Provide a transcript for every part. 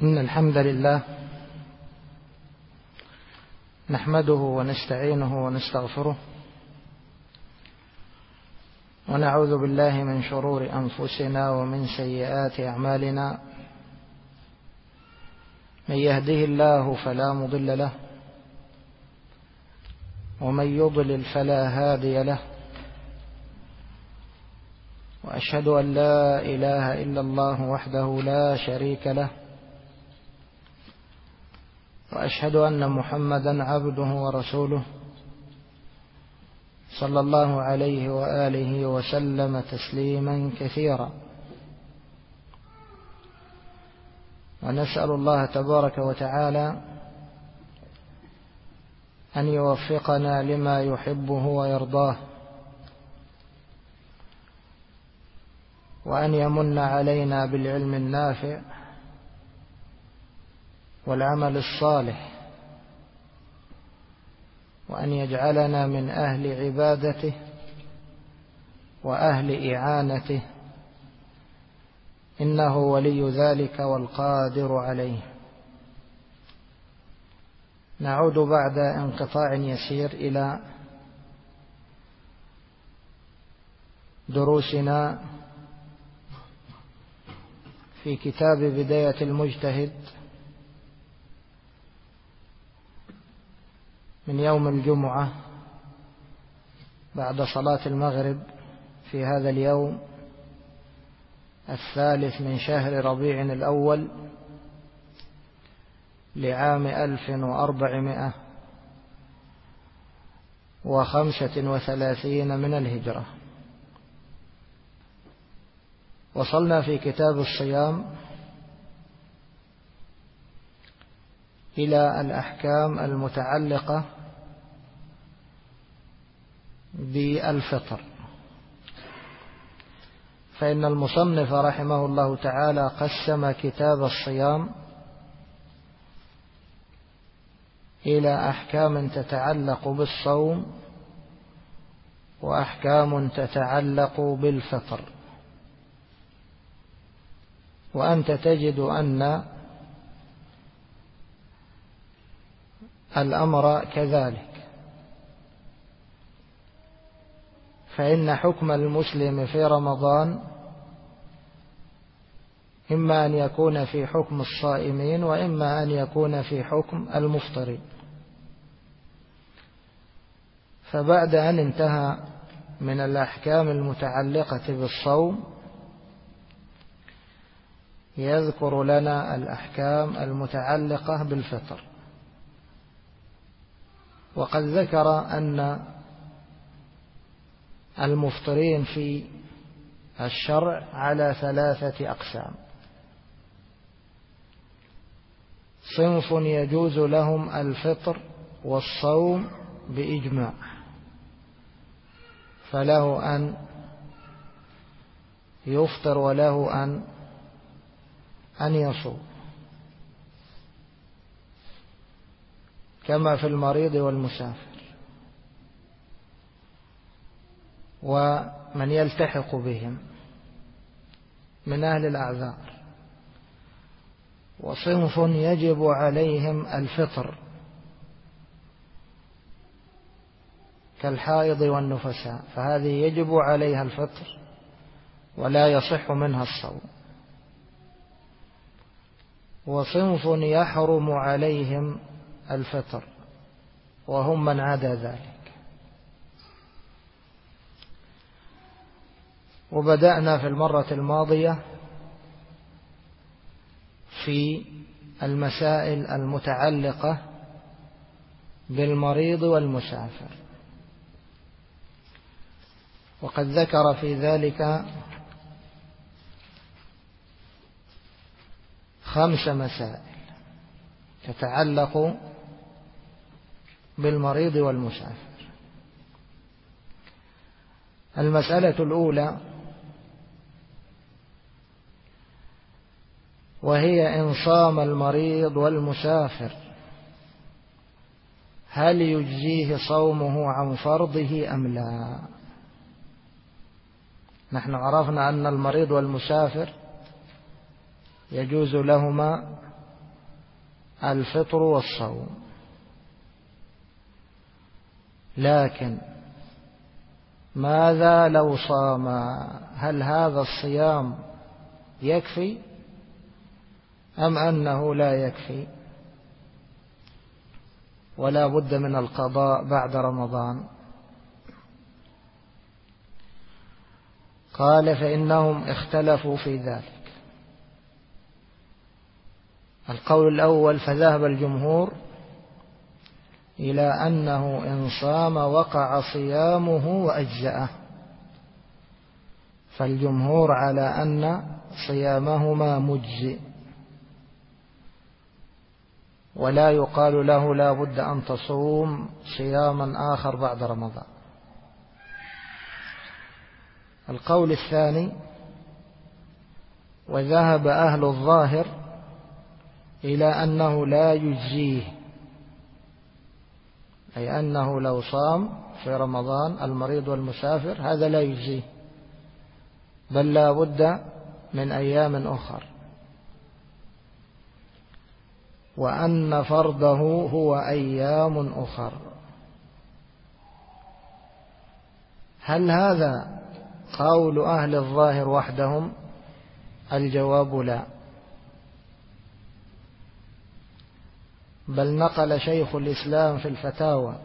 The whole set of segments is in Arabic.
إن الحمد لله نحمده ونستعينه ونستغفره ونعوذ بالله من شرور أنفسنا ومن سيئات أعمالنا. من يهده الله فلا مضل له ومن يضلل فلا هادي له، وأشهد أن لا إله إلا الله وحده لا شريك له، وأشهد أن محمدا عبده ورسوله صلى الله عليه وآله وسلم تسليما كثيرا. ونسأل الله تبارك وتعالى أن يوفقنا لما يحبه ويرضاه، وأن يمن علينا بالعلم النافع والعمل الصالح، وأن يجعلنا من أهل عبادته وأهل إعانته، إنه ولي ذلك والقادر عليه. نعود بعد انقطاع يسير إلى دروسنا في كتاب بداية المجتهد من يوم الجمعة بعد صلاة المغرب في هذا اليوم 3 من شهر ربيع الأول لعام 1435 من الهجرة. وصلنا في كتاب الصيام إلى الأحكام المتعلقة بالفطر، فإن المصنف رحمه الله تعالى قسم كتاب الصيام إلى أحكام تتعلق بالصوم وأحكام تتعلق بالفطر. وأنت تجد أن الأمر كذلك، فإن حكم المسلم في رمضان إما أن يكون في حكم الصائمين وإما أن يكون في حكم المفطرين. فبعد أن انتهى من الأحكام المتعلقة بالصوم يذكر لنا الأحكام المتعلقة بالفطر. وقد ذكر أن المفطرين في الشرع على 3 أقسام: صنف يجوز لهم الفطر والصوم بإجماع، فله أن يفطر وله أن يصوم، كما في المريض والمسافر ومن يلتحق بهم من أهل الأعذار. وصنف يجب عليهم الفطر كالحائض والنفساء، فهذه يجب عليها الفطر ولا يصح منها الصوم. وصنف يحرم عليهم الفطر وهم من عدا ذلك. وبدأنا في المرة الماضية في المسائل المتعلقة بالمريض والمسافر، وقد ذكر في ذلك 5 مسائل تتعلق بالمريض والمسافر. المسألة الأولى وهي إن صام المريض والمسافر هل يجزيه صومه عن فرضه أم لا؟ نحن عرفنا أن المريض والمسافر يجوز لهما الفطر والصوم. لكن ماذا لو صام؟ هل هذا الصيام يكفي أم أنه لا يكفي ولا بد من القضاء بعد رمضان؟ قال فإنهم اختلفوا في ذلك. القول الأول فذهب الجمهور إلى أنه إن صام وقع صيامه وأجزأه، فالجمهور على أن صيامهما مجزئ ولا يقال له لا بد أن تصوم صياما آخر بعد رمضان. القول الثاني وذهب أهل الظاهر إلى أنه لا يجزيه، أي أنه لو صام في رمضان المريض والمسافر هذا لا يجزيه، بل لا بد من أيام أخر، وأن فرضه هو أيام أخر. هل هذا قول أهل الظاهر وحدهم؟ الجواب لا، بل نقل شيخ الإسلام في الفتاوى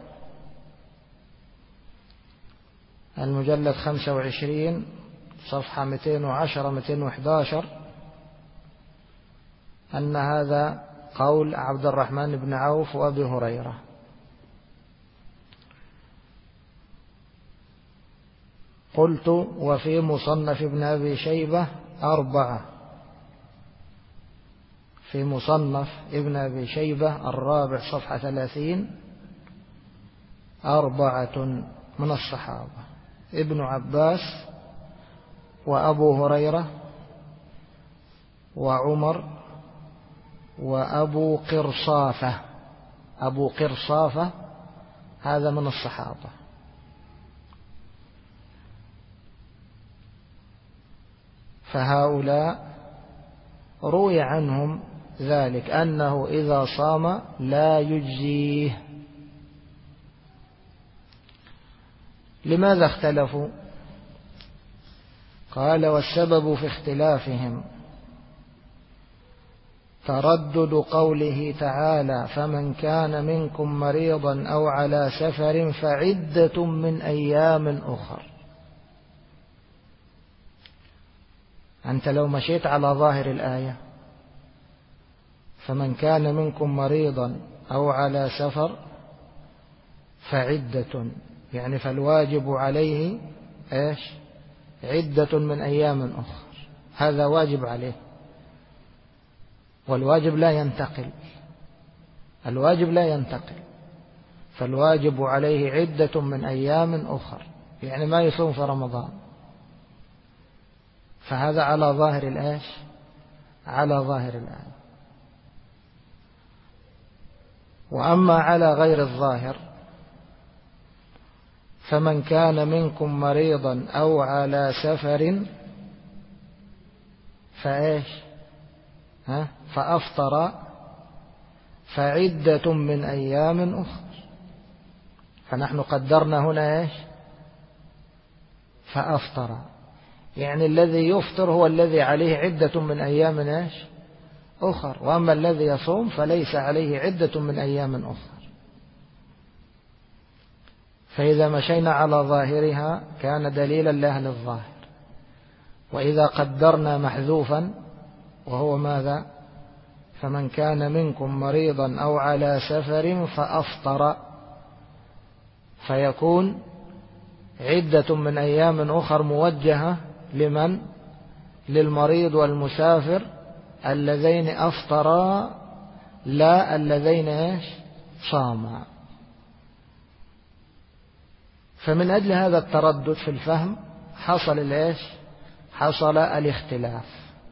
المجلد 25 صفحة 210-211 أن هذا قول عبد الرحمن بن عوف وأبي هريرة. قلت وفي مصنف ابن أبي شيبة 4، في مصنف ابن أبي شيبة الرابع صفحة 30 4 من الصحابة: ابن عباس وأبو هريرة وعمر وأبو قرصافة. أبو قرصافة هذا من الصحابة. فهؤلاء روي عنهم ذلك أنه إذا صام لا يجزيه. لماذا اختلفوا؟ قال والسبب في اختلافهم تردد قوله تعالى: فمن كان منكم مريضا أو على سفر فعدة من أيام أخر. أنت لو مشيت على ظاهر الآية فمن كان منكم مريضا أو على سفر فعدة، يعني فالواجب عليه إيش؟ عدة من أيام أخر، هذا واجب عليه، والواجب لا ينتقل، الواجب لا ينتقل، فالواجب عليه عدة من أيام أخر، يعني ما يصوم في رمضان. فهذا على ظاهر الآية، على ظاهر الآية. وأما على غير الظاهر فمن كان منكم مريضا أو على سفر فإيش؟ فأفطر فعدة من أيام أخر. فنحن قدرنا هنا إيش؟ فأفطر، يعني الذي يفطر هو الذي عليه عدة من أيام إيش؟ أخر، وأما الذي يصوم فليس عليه عدة من أيام أخر. فإذا مشينا على ظاهرها كان دليلا لأهل الظاهر. وإذا قدرنا محذوفا وهو ماذا؟ فمن كان منكم مريضا أو على سفر فأفطر، فيكون عدة من أيام أخر موجهة لمن؟ للمريض والمسافر اللذين أفطرا، لا اللذين إيش؟ صاما. فمن أجل هذا التردد في الفهم حصل الإيش؟ حصل الاختلاف.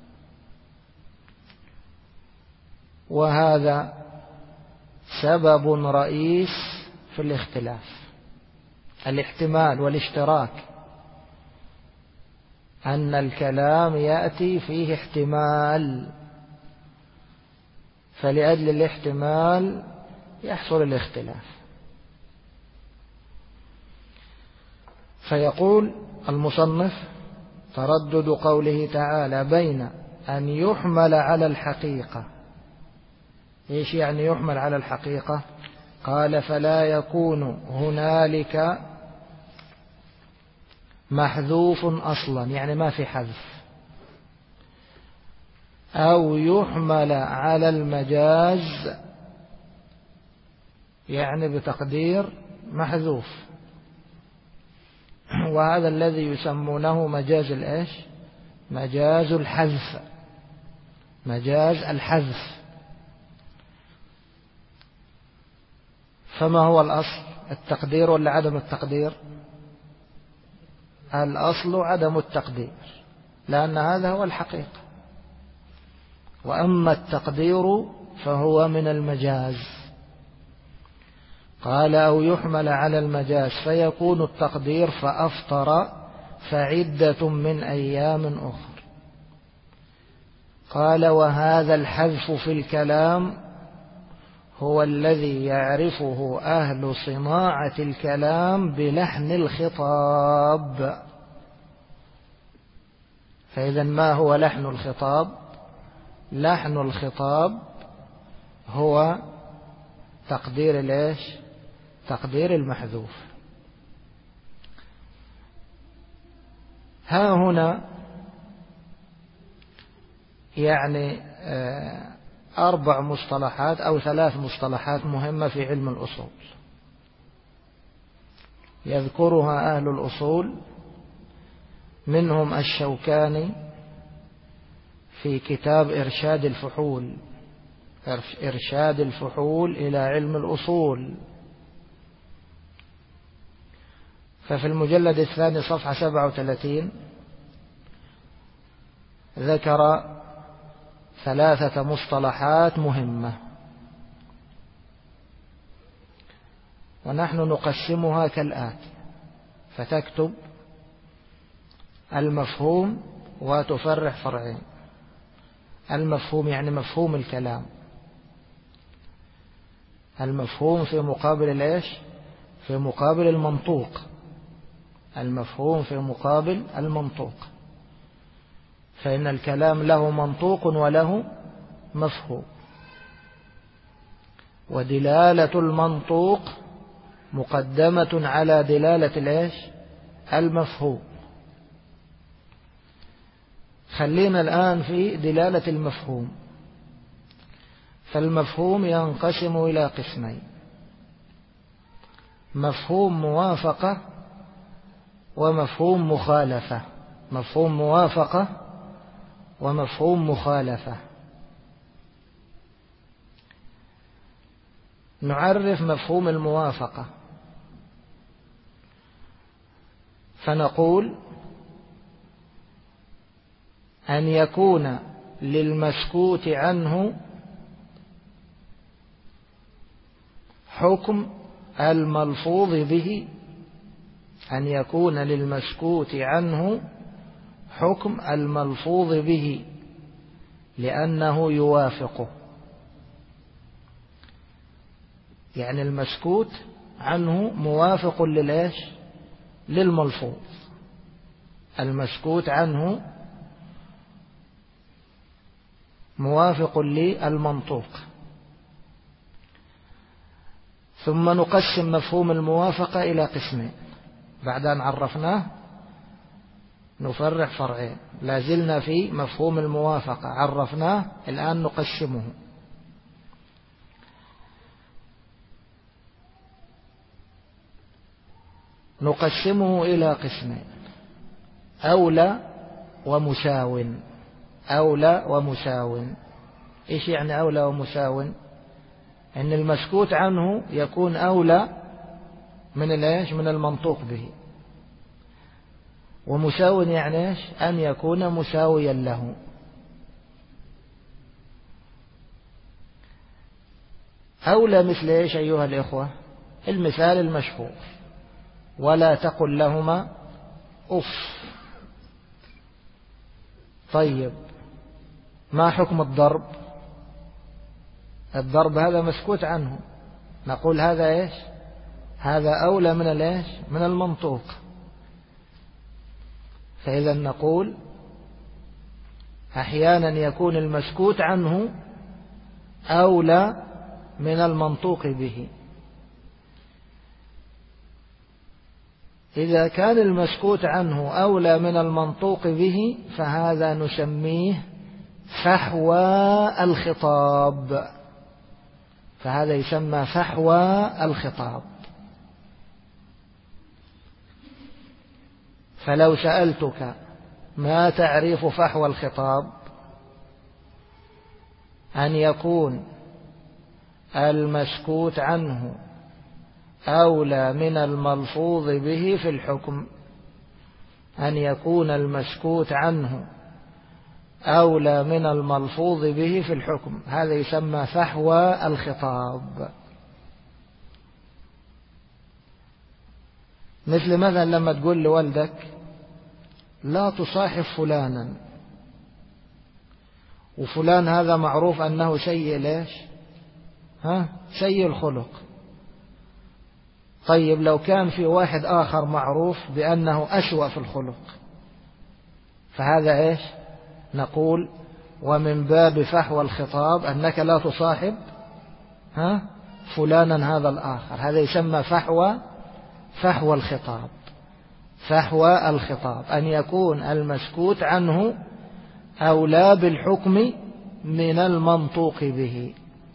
وهذا سبب رئيس في الاختلاف، الاحتمال والاشتراك، أن الكلام يأتي فيه احتمال، فلأجل الاحتمال يحصل الاختلاف. فيقول المصنف: تردد قوله تعالى بين أن يحمل على الحقيقة. إيش يعني يحمل على الحقيقة؟ قال: فلا يكون هنالك محذوف أصلا، يعني ما في حذف، أو يحمل على المجاز، يعني بتقدير محذوف، وهذا الذي يسمونه مجاز الإيش؟ مجاز الحذف. مجاز الحذف. فما هو الأصل؟ التقدير ولا عدم التقدير؟ الأصل عدم التقدير، لأن هذا هو الحقيقة. وأما التقدير فهو من المجاز. قال: أو يحمل على المجاز فيكون التقدير فأفطر فعدة من أيام أخر. قال: وهذا الحذف في الكلام هو الذي يعرفه أهل صناعة الكلام بلحن الخطاب. فإذا ما هو لحن الخطاب؟ لحن الخطاب هو تقدير الإيش؟ تقدير المحذوف. ها هنا يعني 4 مصطلحات أو 3 مصطلحات مهمة في علم الأصول يذكرها أهل الأصول، منهم الشوكاني في كتاب إرشاد الفحول، إرشاد الفحول إلى علم الأصول. ففي المجلد 2 صفحة 37 ذكر 3 مصطلحات مهمة، ونحن نقسمها كالآتي. فتكتب المفهوم وتفرع فرعين. المفهوم يعني مفهوم الكلام. المفهوم في مقابل الإيش؟ في مقابل المنطوق. المفهوم في مقابل المنطوق، فإن الكلام له منطوق وله مفهوم، ودلالة المنطوق مقدمة على دلالة الإيش؟ المفهوم. خلينا الآن في دلالة المفهوم. فالمفهوم ينقسم إلى قسمين: مفهوم موافقة ومفهوم مخالفة. مفهوم موافقة ومفهوم مخالفة. نعرف مفهوم الموافقة فنقول: أن يكون للمسكوت عنه حكم الملفوظ به. أن يكون للمسكوت عنه حكم الملفوظ به لأنه يوافقه. يعني المسكوت عنه موافق للإيش؟ للملفوظ. المسكوت عنه موافق للمنطوق. ثم نقسم مفهوم الموافقة إلى قسمين. بعد أن عرفناه نفرع فرعين. لازلنا في مفهوم الموافقة، عرفناه، الآن نقسمه. نقسمه إلى قسمين: أولى ومساو. أولى ومساو. إيش يعني أولى ومساو؟ أن المسكوت عنه يكون أولى من الإيش؟ من المنطوق به. ومساو يعني إيش؟ أن يكون مساويا له. أولى مثل إيش أيها الإخوة؟ المثال المشهور: ولا تقل لهما أف. طيب، ما حكم الضرب؟ الضرب هذا مسكوت عنه، نقول هذا إيش؟ هذا أولى من الإيش؟ من المنطوق. فإذا نقول أحيانا يكون المسكوت عنه أولى من المنطوق به. إذا كان المسكوت عنه أولى من المنطوق به فهذا نسميه فحوى الخطاب، فهذا يسمى فحوى الخطاب. فلو سألتك ما تعريف فحوى الخطاب؟ أن يكون المسكوت عنه أولى من الملفوظ به في الحكم، أن يكون المسكوت عنه أولى من الملفوظ به في الحكم، هذا يسمى فحوى الخطاب. مثل مثلا لما تقول لولدك لا تصاحب فلانا، وفلان هذا معروف أنه سيء ليش؟ سيء الخلق. طيب لو كان في واحد آخر معروف بأنه أسوأ في الخلق، فهذا إيش؟ نقول ومن باب فحوى الخطاب أنك لا تصاحب فلانا هذا الآخر، هذا يسمى فحوى الخطاب. فحوى الخطاب أن يكون المسكوت عنه أولى بالحكم من المنطوق به.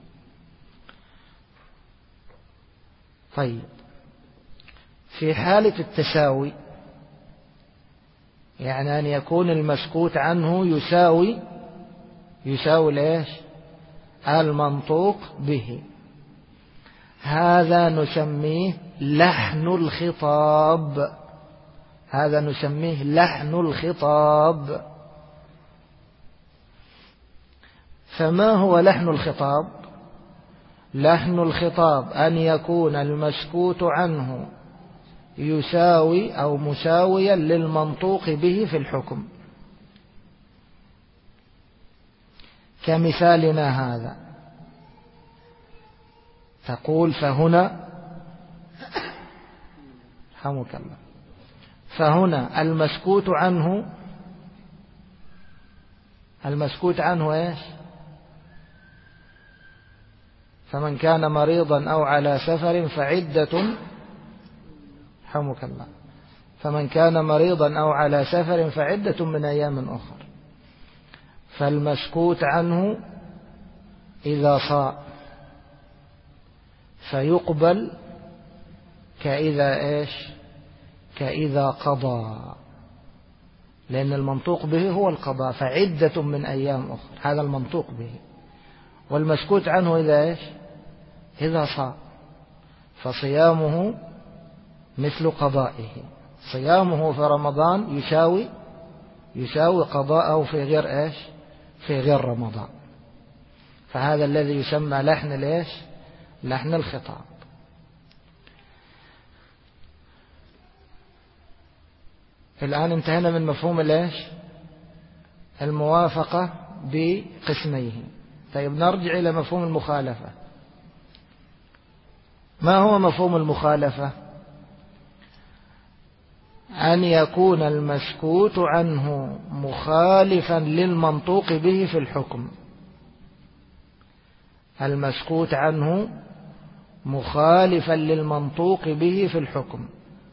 طيب في حالة التساوي، يعني أن يكون المسكوت عنه يساوي ليش؟ المنطوق به، هذا نسميه لحن الخطاب، هذا نسميه لحن الخطاب. فما هو لحن الخطاب؟ لحن الخطاب أن يكون المسكوت عنه يساوي أو مساويا للمنطوق به في الحكم. كمثالنا هذا تقول فهنا رحمك الله، فهنا المسكوت عنه إيش؟ فمن كان مريضا أو على سفر فعدة، رحمك الله، فمن كان مريضا أو على سفر فعدة من أيام أخر. فالمسكوت عنه إذا صاء فيقبل كإذا إيش؟ كإذا قضى، لأن المنطوق به هو القضاء، فعدة من أيام أخر هذا المنطوق به. والمسكوت عنه إذا إيش؟ إذا صاء، فصيامه مثل قضائه، صيامه في رمضان يساوي قضاءه في غير إيش؟ في غير رمضان. فهذا الذي يسمى لحن الإيش؟ لحن الخطاب. الآن انتهينا من مفهوم الإيش؟ الموافقة بقسميه. طيب نرجع إلى مفهوم المخالفة. ما هو مفهوم المخالفة؟ أن يكون المسكوت عنه مخالفا للمنطوق به في الحكم، المسكوت عنه مخالفا للمنطوق به في الحكم.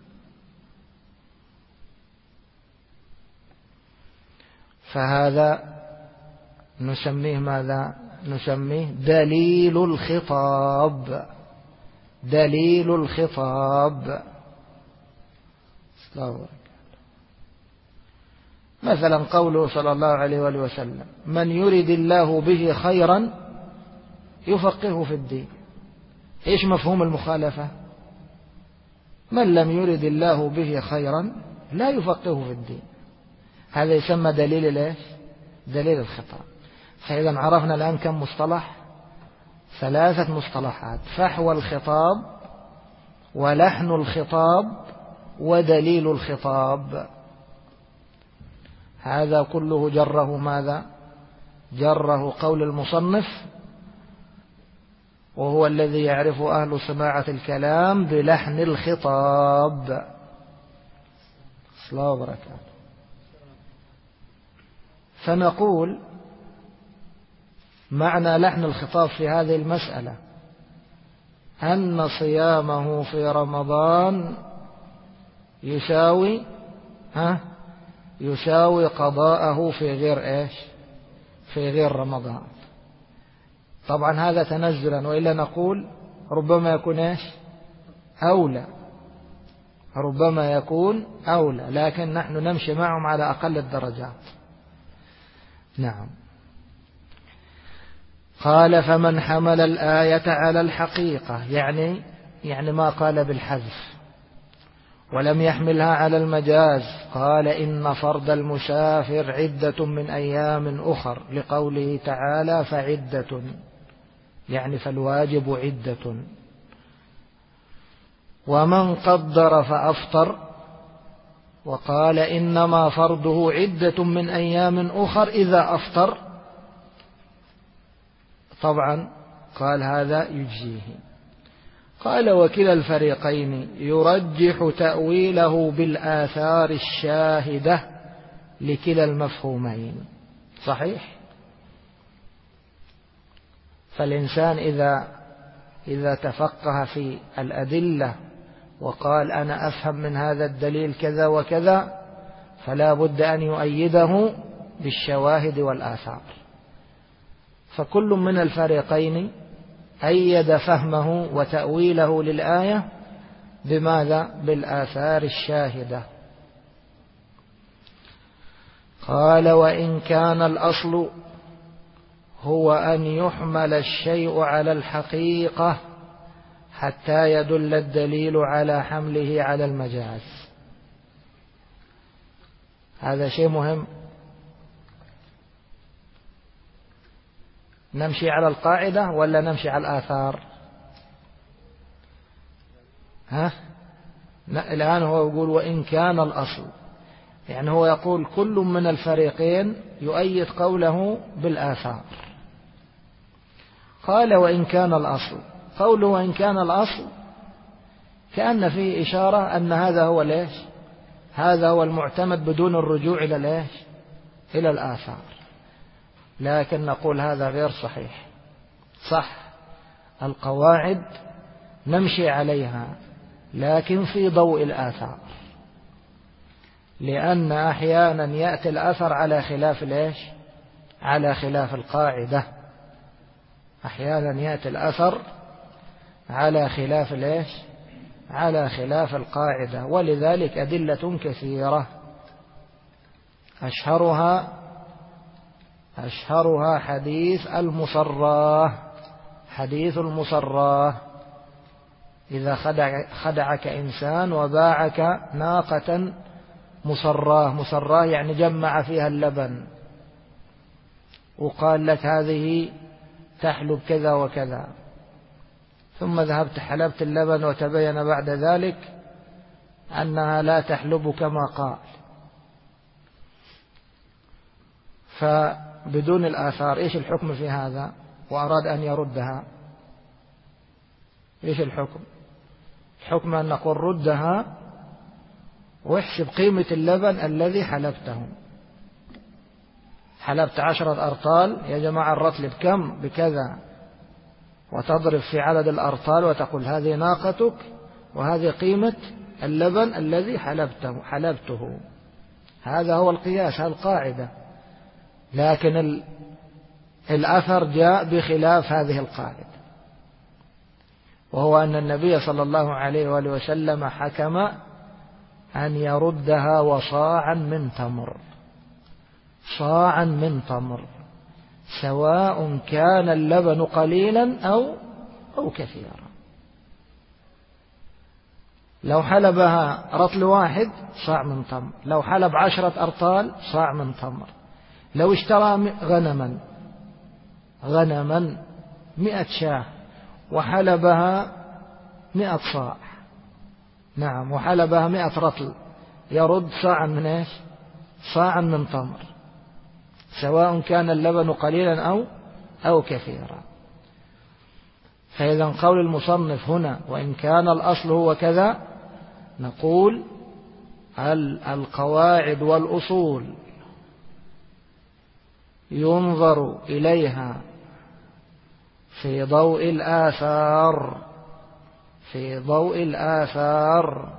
فهذا نسميه ماذا؟ نسميه دليل الخطاب. دليل الخطاب. مثلا قوله صلى الله عليه وآله وسلم من يرد الله به خيرا يفقهه في الدين. إيش مفهوم المخالفة؟ من لم يرد الله به خيرا لا يفقهه في الدين، هذا يسمى دليل الإيش؟ دليل الخطاب. فإذا عرفنا الآن كم مصطلح؟ 3 مصطلحات: فحوى الخطاب، ولحن الخطاب، ودليل الخطاب. هذا كله جره ماذا؟ جره قول المصنف وهو الذي يعرف أهل صناعة الكلام بلحن الخطاب. صلى وبركاته. فنقول معنى لحن الخطاب في هذه المسألة أن صيامه في رمضان يساوي قضاءه في غير في غير رمضان. طبعا هذا تنزلا، وإلا نقول ربما يكون أولى، ربما يكون أولى، لكن نحن نمشي معهم على أقل الدرجات. نعم. قال فمن حمل الآية على الحقيقة، يعني ما قال بالحذف، ولم يحملها على المجاز، قال إن فرض المسافر عدة من أيام أخر، لقوله تعالى فعدة، يعني فالواجب عدة. ومن قدر فأفطر وقال إنما فرضه عدة من أيام أخر إذا أفطر، طبعا قال هذا يجزيه. قال وكلا الفريقين يرجح تأويله بالآثار الشاهدة لكلا المفهومين. صحيح. فالإنسان إذا تفقه في الأدلة وقال أنا أفهم من هذا الدليل كذا وكذا، فلا بد أن يؤيده بالشواهد والآثار. فكل من الفريقين أيد فهمه وتأويله للآية بماذا؟ بالآثار الشاهدة. قال وإن كان الأصل هو أن يحمل الشيء على الحقيقة حتى يدل الدليل على حمله على المجاز. هذا شيء مهم. نمشي على القاعدة ولا نمشي على الآثار؟ الآن هو يقول وإن كان الأصل، يعني هو يقول كل من الفريقين يؤيد قوله بالآثار. قال وإن كان الأصل، قوله وإن كان الأصل كأن فيه إشارة أن هذا هو هذا هو المعتمد بدون الرجوع إلى إلى الآثار. لكن نقول هذا غير صحيح. صح، القواعد نمشي عليها لكن في ضوء الآثار، لأن أحيانا يأتي الأثر على خلاف على خلاف القاعدة. أحيانا يأتي الأثر على خلاف على خلاف القاعدة. ولذلك أدلة كثيرة، أشهرها حديث المصراه. حديث المصراه: إذا خدعك إنسان وباعك ناقة مصراه يعني جمع فيها اللبن، وقال لك هذه تحلب كذا وكذا، ثم ذهبت حلبت اللبن وتبين بعد ذلك أنها لا تحلب كما قال، فبدون الآثار إيش الحكم في هذا؟ وأراد أن يردها، إيش الحكم؟ الحكم أن نقول ردها واحسب قيمة اللبن الذي حلبته. حلبت 10 أرطال، يا جماعة الرطل بكم؟ بكذا، وتضرب في عدد الأرطال وتقول هذه ناقتك وهذه قيمة اللبن الذي حلبته. هذا هو القياس، هذه القاعدة. لكن الأثر جاء بخلاف هذه القاعدة، وهو أن النبي صلى الله عليه وآله وسلم حكم أن يردها وصاعا من تمر، صاعا من تمر، سواء كان اللبن قليلا أو كثيرا. لو حلبها رطل واحد صاع من تمر، لو حلب 10 أرطال صاع من تمر. لو اشترى غنما 100 شاة وحلبها 100 صاع، نعم، وحلبها 100 رطل، يرد صاعا من صاعا من تمر، سواء كان اللبن قليلا أو كثيرا. فإذا قول المصنف هنا وإن كان الأصل هو كذا، نقول القواعد والأصول ينظر إليها في ضوء الآثار، في ضوء الآثار.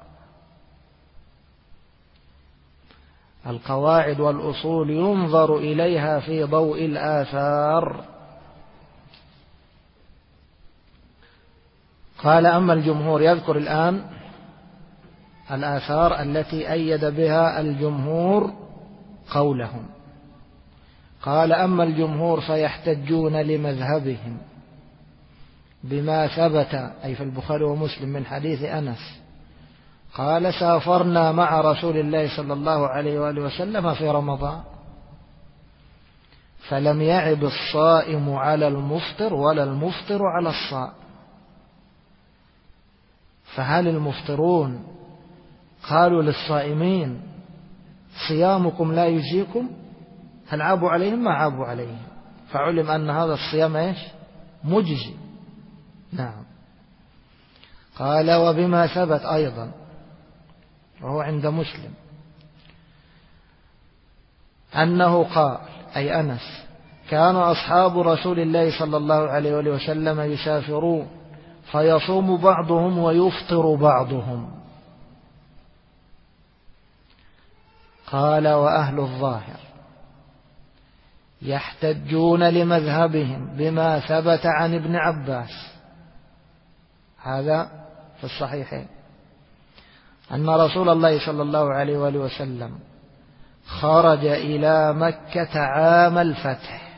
القواعد والأصول ينظر إليها في ضوء الآثار. قال أما الجمهور، يذكر الآن الآثار التي أيد بها الجمهور قولهم. قال أما الجمهور فيحتجون لمذهبهم بما ثبت، أي في البخاري ومسلم من حديث أنس قال سافرنا مع رسول الله صلى الله عليه وآله وسلم في رمضان فلم يعب الصائم على المفطر ولا المفطر على الصائم. فهل المفطرون قالوا للصائمين صيامكم لا يجزيكم؟ هل عابوا عليهم؟ ما عابوا عليهم، فعلم أن هذا الصيام إيش؟ مجزي. نعم. قال وبما ثبت أيضا وهو عند مسلم أنه قال، أي أنس، كان أصحاب رسول الله صلى الله عليه وسلم يسافرون فيصوم بعضهم ويفطر بعضهم. قال وأهل الظاهر يحتجون لمذهبهم بما ثبت عن ابن عباس، هذا في الصحيحين، أن رسول الله صلى الله عليه وآله وسلم خرج إلى مكة عام الفتح،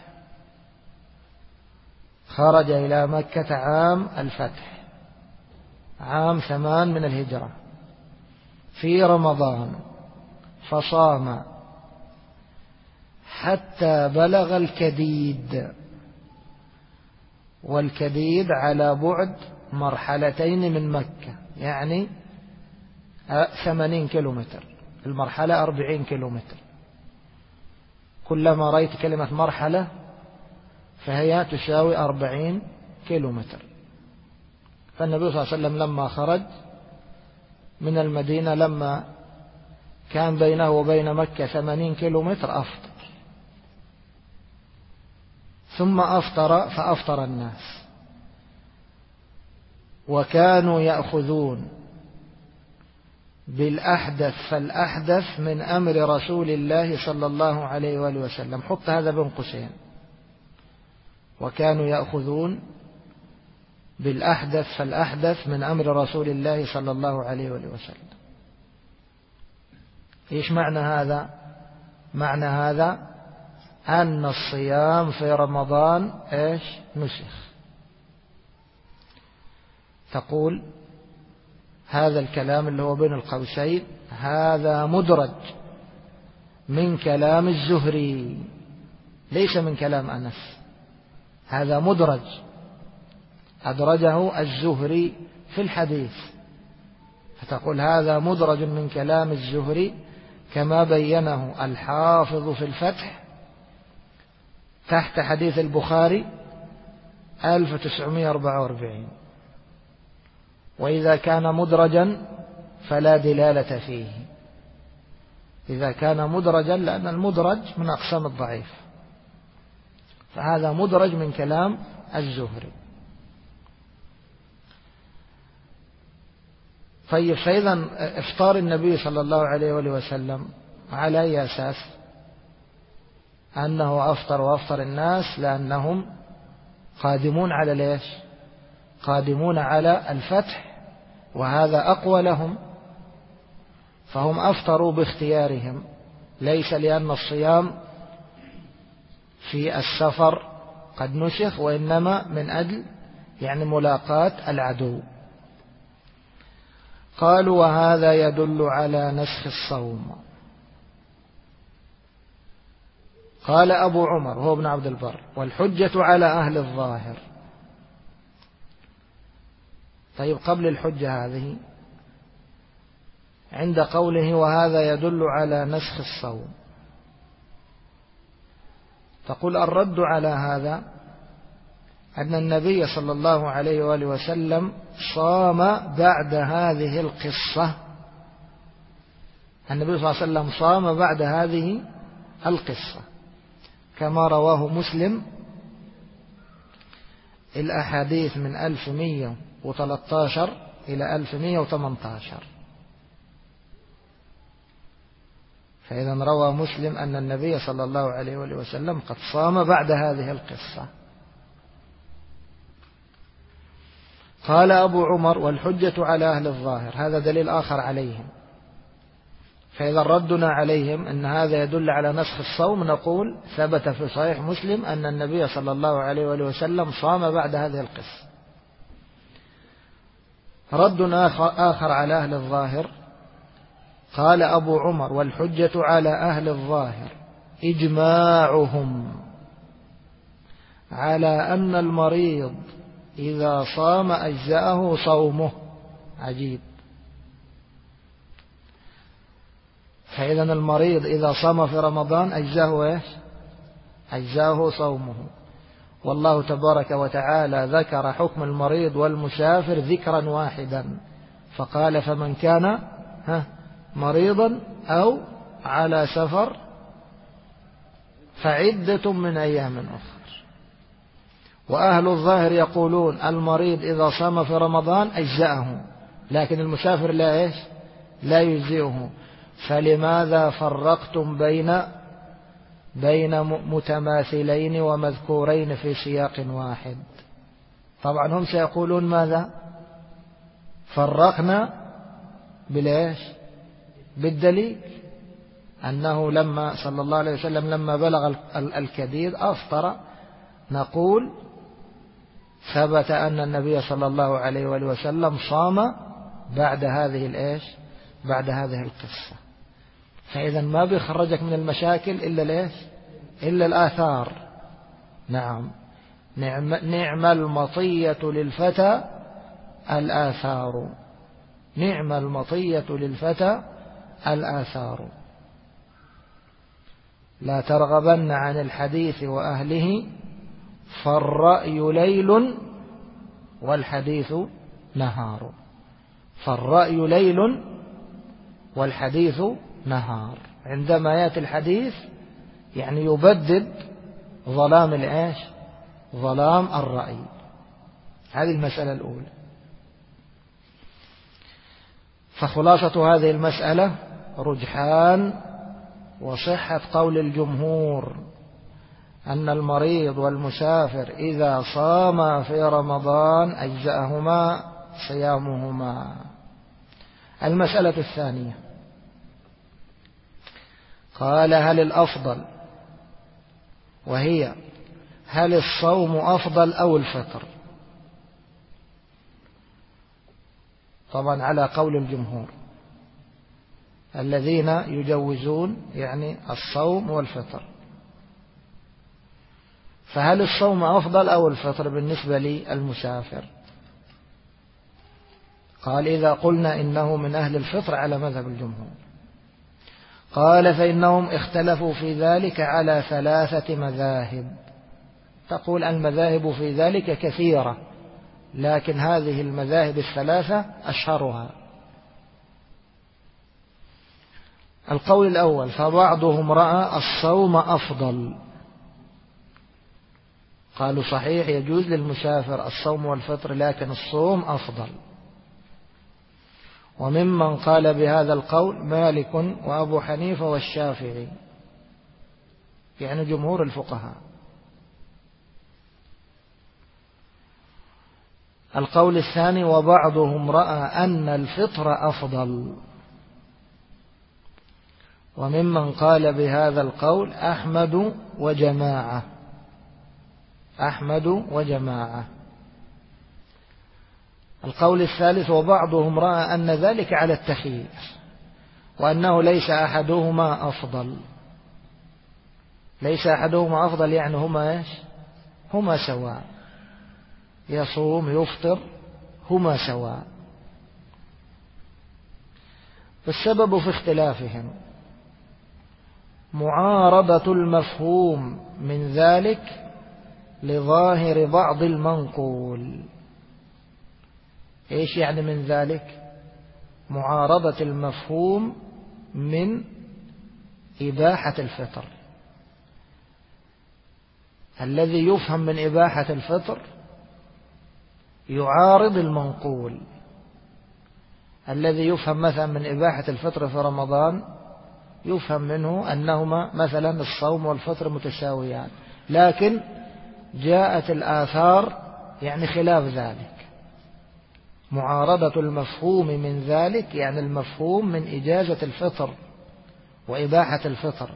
خرج إلى مكة عام الفتح، عام 8 من الهجرة، في رمضان، فصام حتى بلغ الكديد، والكديد على بعد مرحلتين من مكة، يعني 80 كيلومتر، المرحلة 40 كيلومتر. كلما رأيت كلمة مرحلة فهي تساوي 40 كيلومتر. فالنبي صلى الله عليه وسلم لما خرج من المدينة، لما كان بينه وبين مكة 80 كيلومتر، أفطر، ثم أفطر فأفطر الناس، وكانوا يأخذون بالأحدث فالأحدث من أمر رسول الله صلى الله عليه وآله وسلم. حط هذا بين قوسين، وكانوا يأخذون بالأحدث فالأحدث من أمر رسول الله صلى الله عليه وآله وسلم. إيش معنى هذا؟ معنى هذا أن الصيام في رمضان إيش؟ نسخ. تقول هذا الكلام اللي هو بين القوسين هذا مدرج من كلام الزهري، ليس من كلام أنس، هذا مدرج أدرجه الزهري في الحديث، فتقول هذا مدرج من كلام الزهري كما بينه الحافظ في الفتح تحت حديث البخاري 1944. وإذا كان مدرجا فلا دلالة فيه، إذا كان مدرجا، لأن المدرج من أقسام الضعيف، فهذا مدرج من كلام الزهري. طيب، فإذا إفطار النبي صلى الله عليه وسلم على أي أساس؟ أنه أفطر وأفطر الناس لأنهم قادمون على ليش؟ قادمون على الفتح، وهذا أقوى لهم، فهم أفطروا باختيارهم، ليس لأن الصيام في السفر قد نسخ، وإنما من أجل يعني ملاقاة العدو. قالوا وهذا يدل على نسخ الصوم. قال أبو عمر هو ابن عبد البر والحجة على أهل الظاهر. طيب، قبل الحجة هذه، عند قوله وهذا يدل على نسخ الصوم، تقول الرد على هذا أن النبي صلى الله عليه وآله وسلم صام بعد هذه القصة. النبي صلى الله عليه وسلم صام بعد هذه القصة كما رواه مسلم، الأحاديث من 1113 إلى 1118. فإذا روى مسلم أن النبي صلى الله عليه وآله وسلم قد صام بعد هذه القصة. قال أبو عمر: والحجة على أهل الظاهر. هذا دليل آخر عليهم. فإذا ردنا عليهم أن هذا يدل على نسخ الصوم، نقول: ثبت في صحيح مسلم أن النبي صلى الله عليه وآله وسلم صام بعد هذه القصة. ردنا آخر على أهل الظاهر، قال أبو عمر: والحجة على أهل الظاهر إجماعهم على أن المريض إذا صام أجزأه صومه. عجيب. فإذا المريض إذا صام في رمضان أجزأه إيش؟ أجزأه صومه. والله تبارك وتعالى ذكر حكم المريض والمسافر ذكرا واحدا، فقال: فمن كان مريضا أو على سفر فعدة من أيام أخرى. وأهل الظاهر يقولون المريض إذا صام في رمضان أجزأه، لكن المسافر لا إيش؟ لا يجزئه. فلماذا فرقتم بين متماثلين ومذكورين في سياق واحد؟ طبعا هم سيقولون ماذا؟ فرقنا بالإيش؟ بالدليل، أنه لما صلى الله عليه وسلم لما بلغ الكديد أفطر. نقول: ثبت أن النبي صلى الله عليه وآله وسلم صام بعد هذه الإيش؟ بعد هذه القصة. فإذا ما بيخرجك من المشاكل إلا الإيش؟ إلا الآثار. نعم، نعم المطية للفتى الآثار. نعم المطية للفتى الآثار. لا ترغبن عن الحديث وأهله، فالرأي ليل والحديث نهار. فالرأي ليل والحديث نهار. عندما يأتي الحديث يعني يبدد ظلام الإيش؟ ظلام الرأي. هذه المسألة الأولى. فخلاصة هذه المسألة رجحان وصحة قول الجمهور أن المريض والمسافر إذا صاما في رمضان أجزأهما صيامهما. المسألة الثانية، قال: هل الأفضل؟ وهي: هل الصوم أفضل أو الفطر؟ طبعا على قول الجمهور الذين يجوزون يعني الصوم والفطر. فهل الصوم أفضل أو الفطر بالنسبة للمسافر؟ قال: إذا قلنا إنه من أهل الفطر على مذهب الجمهور. قال: فإنهم اختلفوا في ذلك على 3 مذاهب. تقول المذاهب في ذلك كثيرة، لكن هذه المذاهب 3 أشهرها. القول الأول: فبعضهم رأى الصوم أفضل. قالوا صحيح يجوز للمسافر الصوم والفطر، لكن الصوم أفضل. وممن قال بهذا القول مالك وأبو حنيفة والشافعي، يعني جمهور الفقهاء. القول الثاني: وبعضهم رأى أن الفطر أفضل. وممن قال بهذا القول أحمد وجماعة. أحمد وجماعة. القول الثالث: وبعضهم رأى أن ذلك على التخيير، وأنه ليس أحدهما أفضل. ليس أحدهما أفضل يعني هما إيش؟ هما سواء، يصوم يفطر هما سواء. والسبب في اختلافهم معارضة المفهوم من ذلك لظاهر بعض المنقول. إيش يعني من ذلك؟ معارضة المفهوم من إباحة الفطر. الذي يفهم من إباحة الفطر يعارض المنقول. الذي يفهم مثلا من إباحة الفطر في رمضان يفهم منه أنهما مثلا الصوم والفطر متساويان، لكن جاءت الآثار يعني خلاف ذلك. معارضة المفهوم من ذلك يعني المفهوم من إجازة الفطر وإباحة الفطر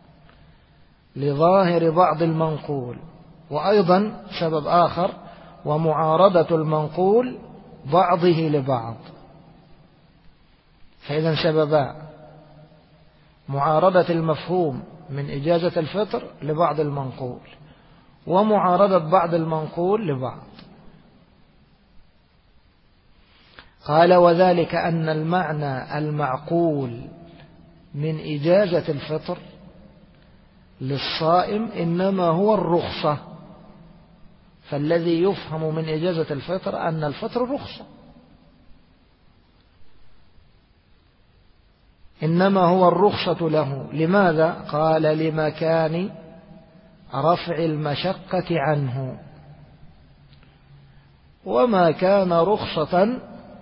لظاهر بعض المنقول. وأيضا سبب آخر، ومعارضة المنقول بعضه لبعض. فإذا سببا: معارضة المفهوم من إجازة الفطر لبعض المنقول، ومعارضة بعض المنقول لبعض. قال: وذلك أن المعنى المعقول من إجازة الفطر للصائم إنما هو الرخصة. فالذي يفهم من إجازة الفطر أن الفطر رخصة، إنما هو الرخصة له. لماذا؟ قال: لمكان رفع المشقة عنه. وما كان رخصة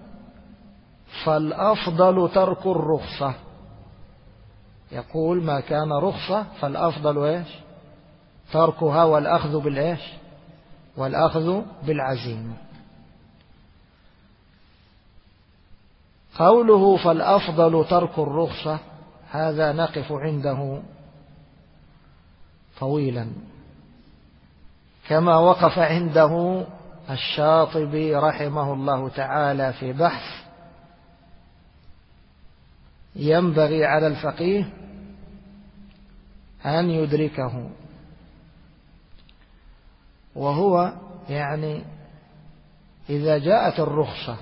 فالأفضل ترك الرخصة. يقول: ما كان رخصة فالأفضل إيش؟ تركها والأخذ بالإيش؟ والأخذ بالعزيمة. قوله فالأفضل ترك الرخصة هذا نقف عنده طويلا، كما وقف عنده الشاطبي رحمه الله تعالى في بحث ينبغي على الفقيه أن يدركه، وهو يعني إذا جاءت الرخصة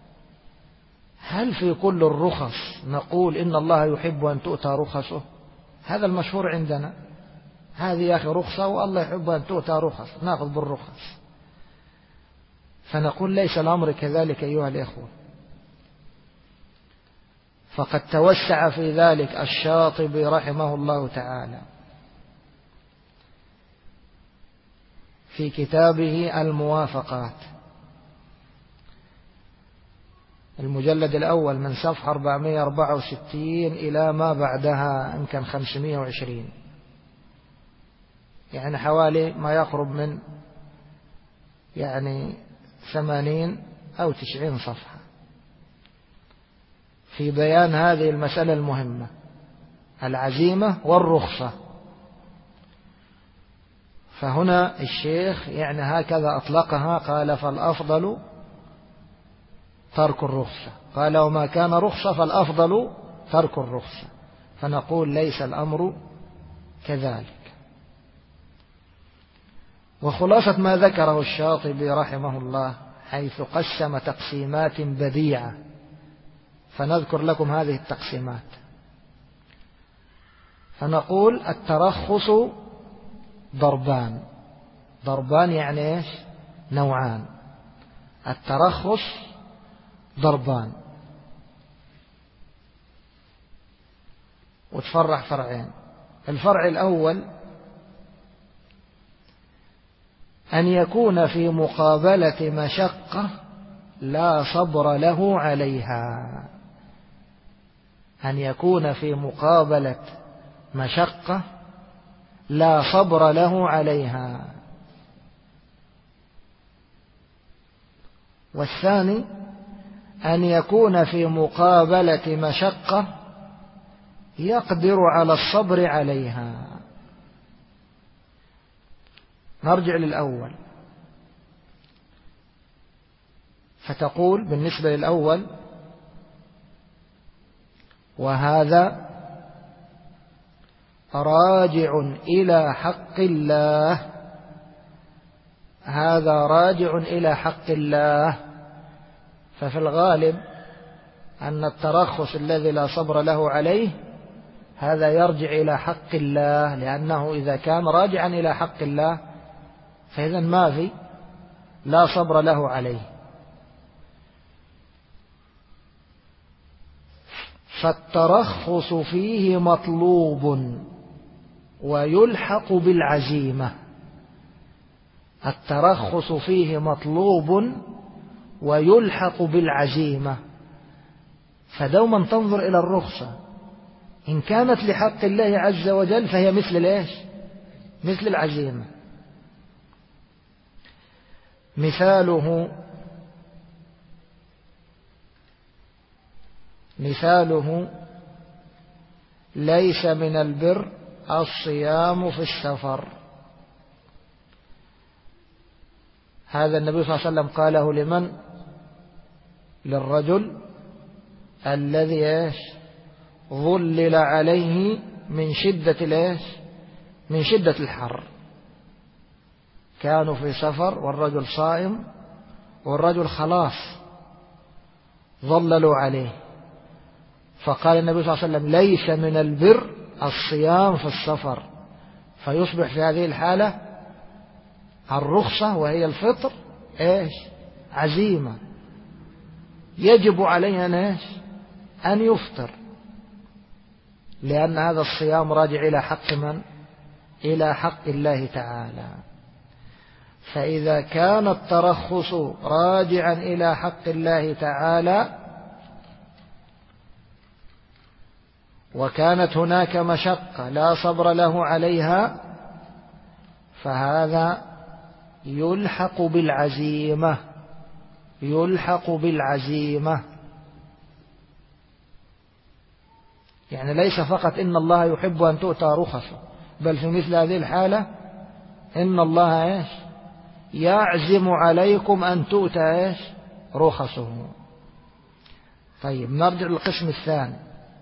هل في كل الرخص نقول إن الله يحب أن تؤتى رخصه؟ هذا المشهور عندنا، هذه يا أخي رخصة والله يحب أن تؤتى رخص، نأخذ بالرخص. فنقول ليس الأمر كذلك أيها الإخوة. فقد توسع في ذلك الشاطبي رحمه الله تعالى في كتابه الموافقات، المجلد الأول من صفحة 464 إلى ما بعدها يمكن 520، يعني حوالي ما يقرب من يعني 80 أو 90 صفحة في بيان هذه المسألة المهمة، العزيمة والرخصة. فهنا الشيخ يعني هكذا أطلقها، قال: فالأفضل ترك الرخصة. قال: وما كان رخصة فالأفضل ترك الرخصة. فنقول ليس الأمر كذلك. وخلاصة ما ذكره الشاطبي رحمه الله حيث قسم تقسيمات بديعة، فنذكر لكم هذه التقسيمات. فنقول الترخص ضربان يعني إيش؟ نوعان. الترخص ضربان، وتفرع فرعين. الفرع الأول أن يكون في مقابلة مشقة لا صبر له عليها. أن يكون في مقابلة مشقة لا صبر له عليها. والثاني أن يكون في مقابلة مشقة يقدر على الصبر عليها. نرجع للأول. فتقول بالنسبة للأول: وهذا راجع إلى حق الله. هذا راجع إلى حق الله. ففي الغالب أن الترخص الذي لا صبر له عليه هذا يرجع إلى حق الله، لأنه إذا كان راجعا إلى حق الله فإذا ما في لا صبر له عليه. فالترخص فيه مطلوب ويلحق بالعزيمة. الترخص فيه مطلوب ويلحق بالعزيمة. فدوما تنظر إلى الرخصة، إن كانت لحق الله عز وجل فهي مثل الإيش؟ مثل العزيمة. مثاله ليس من البر الصيام في السفر. هذا النبي صلى الله عليه وسلم قاله لمن؟ للرجل الذي ظلل عليه من شدة الحر. كانوا في سفر والرجل صائم والرجل خلاص ظللوا عليه، فقال النبي صلى الله عليه وسلم ليس من البر الصيام في السفر. فيصبح في هذه الحالة الرخصة وهي الفطر عزيمة، يجب عليه أن يفطر، لأن هذا الصيام راجع إلى حق من؟ إلى حق الله تعالى. فإذا كان الترخص راجعا إلى حق الله تعالى وكانت هناك مشقة لا صبر له عليها، فهذا يلحق بالعزيمة. يعني ليس فقط إن الله يحب أن تؤتى رخصه، بل في مثل هذه الحالة إن الله يعزم عليكم أن تؤتى رخصه. طيب نرجع للقسم الثاني،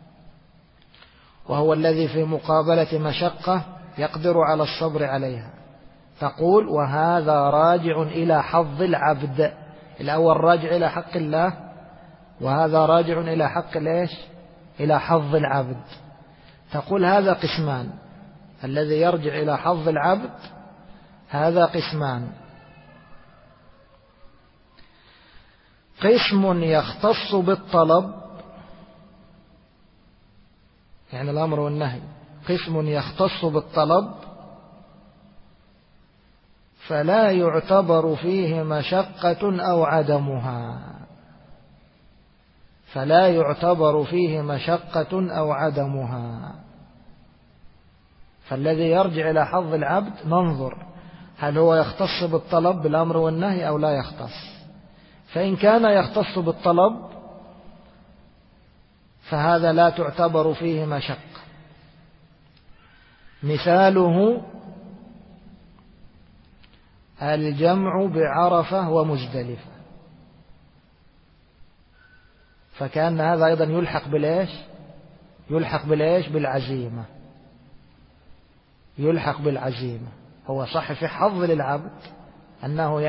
وهو الذي في مقابلة مشقة يقدر على الصبر عليها. تقول وهذا راجع إلى حظ العبد. الأول راجع إلى حق الله، وهذا راجع إلى حق إلى حظ العبد. تقول هذا قسمان، الذي يرجع إلى حظ العبد هذا قسمان. قسم يختص بالطلب، يعني الأمر والنهي، قسم يختص بالطلب فلا يعتبر فيه مشقة أو عدمها. فالذي يرجع إلى حظ العبد ننظر هل هو يختص بالطلب بالأمر والنهي أو لا يختص. فإن كان يختص بالطلب فهذا لا تعتبر فيه مشقة. مثاله الجمع بعرفة ومزدلفة. فكان هذا أيضا يلحق بالعزيمة. هو صح في حظ للعبد أنه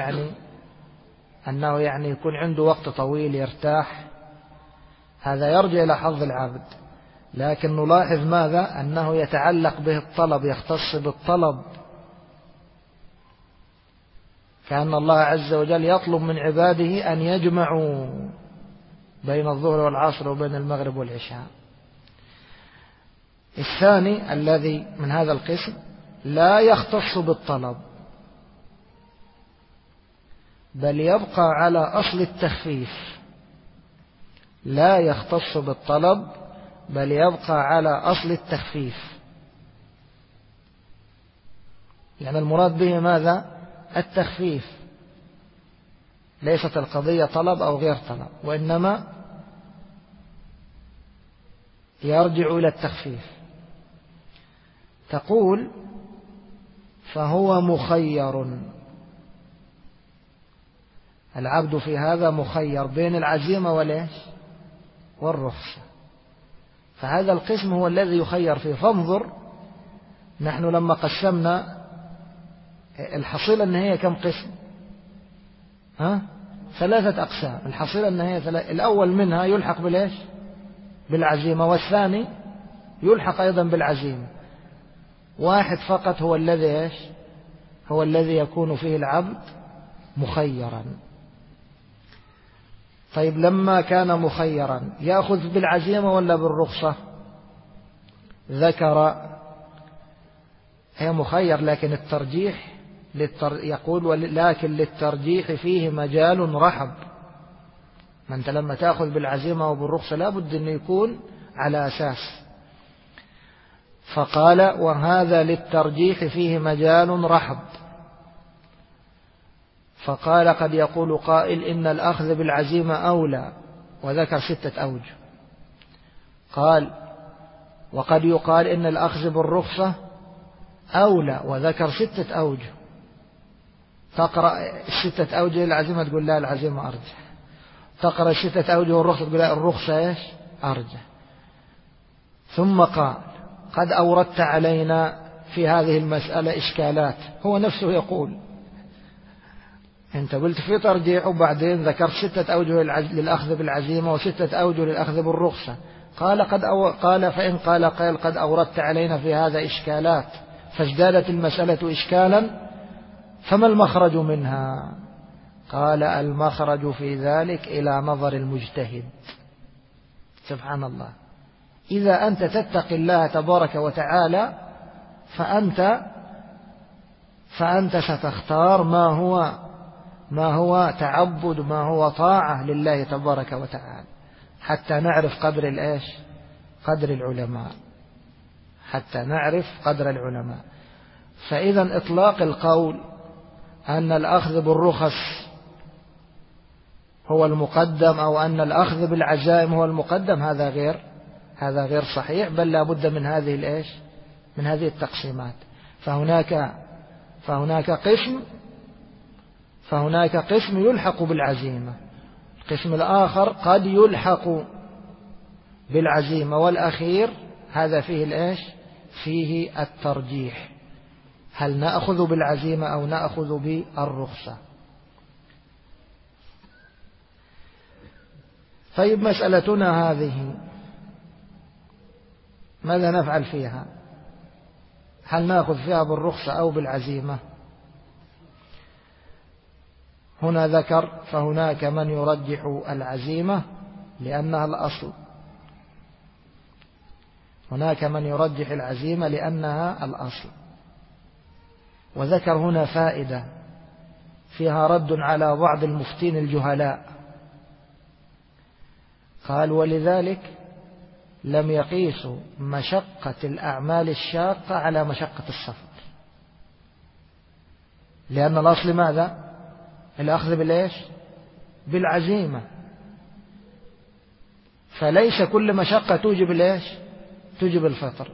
يعني يكون عنده وقت طويل يرتاح، هذا يرجع إلى حظ العبد. لكن نلاحظ ماذا؟ أنه يتعلق به الطلب، يختص بالطلب، كأن الله عز وجل يطلب من عباده أن يجمعوا بين الظهر والعصر وبين المغرب والعشاء. الثاني الذي من هذا القسم لا يختص بالطلب، بل يبقى على أصل التخفيف. لا يختص بالطلب بل يبقى على أصل التخفيف. يعني المراد به ماذا؟ التخفيف. ليست القضية طلب أو غير طلب، وإنما يرجع إلى التخفيف. تقول فهو مخير. العبد في هذا مخير بين العزيمة والرخصة. فهذا القسم هو الذي يخير فيه. فانظر نحن لما قسمنا الحصيلة النهائية كم قسم؟ 3 أقسام. الحصيلة النهائية الأول منها يلحق بالعزيمة، والثاني يلحق أيضا بالعزيمة. واحد فقط هو هو الذي يكون فيه العبد مخيرا. طيب لما كان مخيرا يأخذ بالعزيمة ولا بالرخصة؟ ذكر هي مخير، لكن الترجيح يقول لكن للترجيح فيه مجال رحب. ما أنت لما تأخذ بالعزيمة وبالرخصة لابد أن يكون على أساس. فقال وهذا للترجيح فيه مجال رحب. فقال قد يقول قائل إن الأخذ بالعزيمة أولى، وذكر 6 أوجه. قال وقد يقال إن الأخذ بالرخصة أولى، وذكر 6 أوجه. تقرأ 6 أوجه العزيمة تقول لا العزيمة أرجح، تقرأ 6 أوجه الرخصة تقول لا الرخصة إيش أرجح. ثم قال قد أوردت علينا في هذه المسألة إشكالات. هو نفسه يقول أنت قلت في ترجيح وبعدين ذكرت 6 أوجه للأخذ بالعزيمة و6 أوجه للأخذ بالرخصة. قال فإن قال قد أوردت علينا في هذا إشكالات فازدادت المسألة إشكالا فما المخرج منها؟ قال المخرج في ذلك إلى نظر المجتهد. سبحان الله. إذا أنت تتقي الله تبارك وتعالى فأنت ستختار ما هو تعبد، ما هو طاعة لله تبارك وتعالى، حتى نعرف قدر العلماء، حتى نعرف قدر العلماء. فإذا إطلاق القول أن الأخذ بالرخص هو المقدم أو أن الأخذ بالعزائم هو المقدم هذا غير صحيح، بل لا بد من هذه التقسيمات. فهناك قسم يلحق بالعزيمة، القسم الآخر قد يلحق بالعزيمة، والأخير هذا فيه الترجيح، هل نأخذ بالعزيمة أو نأخذ بالرخصة. طيب مسألتنا هذه ماذا نفعل فيها؟ هل نأخذ فيها بالرخصة أو بالعزيمة؟ هنا ذكر فهناك من يرجح العزيمة لأنها الأصل، هناك من يرجح العزيمة لأنها الأصل. وذكر هنا فائدة فيها رد على بعض المفتين الجهلاء. قال ولذلك لم يقيسوا مشقة الأعمال الشاقة على مشقة السفر، لأن الأصل ماذا؟ الأخذ بالعزيمة. فليس كل مشقة توجب الفطر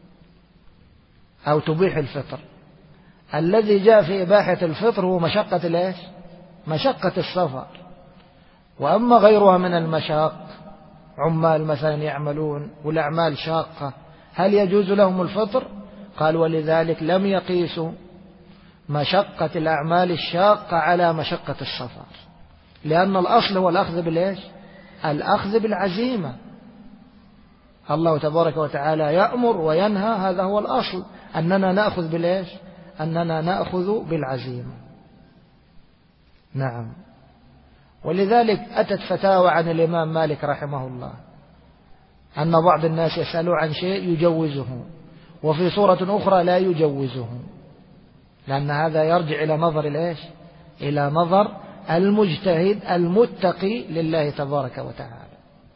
أو تبيح الفطر. الذي جاء في إباحة الفطر هو مشقة السفر. وأما غيرها من المشاق، عمال مثلا يعملون والأعمال شاقة، هل يجوز لهم الفطر؟ قال ولذلك لم يقيسوا مشقة الأعمال الشاقة على مشقة السفر، لأن الأصل هو الأخذ بالعزيمة. الله تبارك وتعالى يأمر وينهى، هذا هو الأصل، أننا نأخذ بالعزيمة. نعم. ولذلك أتت فتاوى عن الإمام مالك رحمه الله أن بعض الناس يسألوا عن شيء يجوزه، وفي صورة أخرى لا يجوزه، لأن هذا يرجع إلى نظر المجتهد المتقي لله تبارك وتعالى.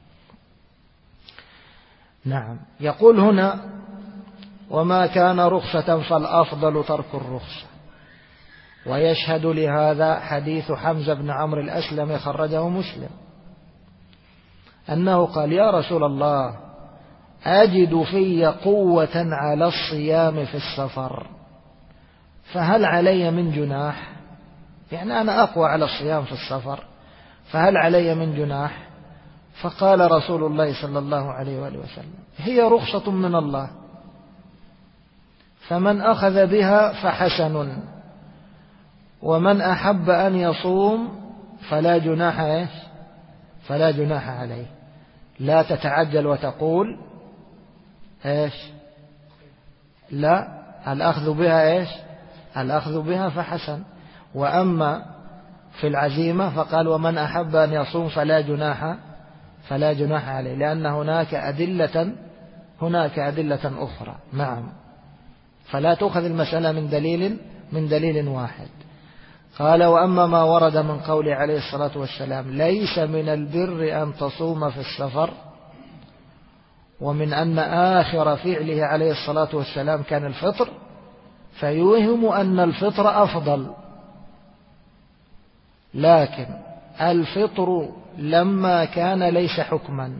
نعم. يقول هنا وما كان رخصة فالأفضل ترك الرخصة. ويشهد لهذا حديث حمزة بن عمرو الأسلمي خرجه مسلم أنه قال يا رسول الله أجد في قوة على الصيام في السفر فهل علي من جناح؟ يعني أنا أقوى على الصيام في السفر، فهل علي من جناح؟ فقال رسول الله صلى الله عليه وآله وسلم هي رخصة من الله، فمن أخذ بها فحسن، ومن أحب أن يصوم فلا جناح عليه. لا تتعجل وتقول لا الأخذ بها الأخذ بها فحسن. وأما في العزيمة فقال ومن أحب أن يصوم فلا جناح عليه، لأن هناك أدلة أخرى. نعم، فلا تؤخذ المسألة من دليل واحد. قال وأما ما ورد من قوله عليه الصلاة والسلام ليس من البر أن تصوم في السفر، ومن أن آخر فعله عليه الصلاة والسلام كان الفطر، فيوهم أن الفطر أفضل، لكن الفطر لما كان ليس حكما،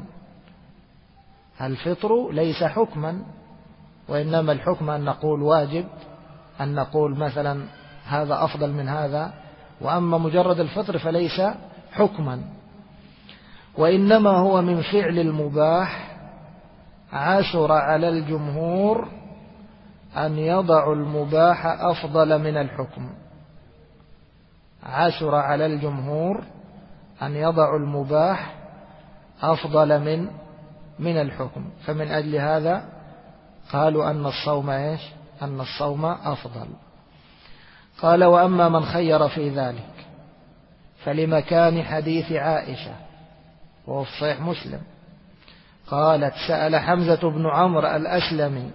الفطر ليس حكما، وإنما الحكم أن نقول واجب، أن نقول مثلا هذا أفضل من هذا. وأما مجرد الفطر فليس حكما، وإنما هو من فعل المباح. عسر على الجمهور أن يضعوا المباح أفضل من الحكم، عسر على الجمهور أن يضعوا المباح أفضل من الحكم، فمن أجل هذا قالوا أن الصوم أفضل. قال وأما من خير في ذلك فلمكان حديث عائشة وهو في صحيح مسلم قالت سأل حمزة بن عمرو الأسلمي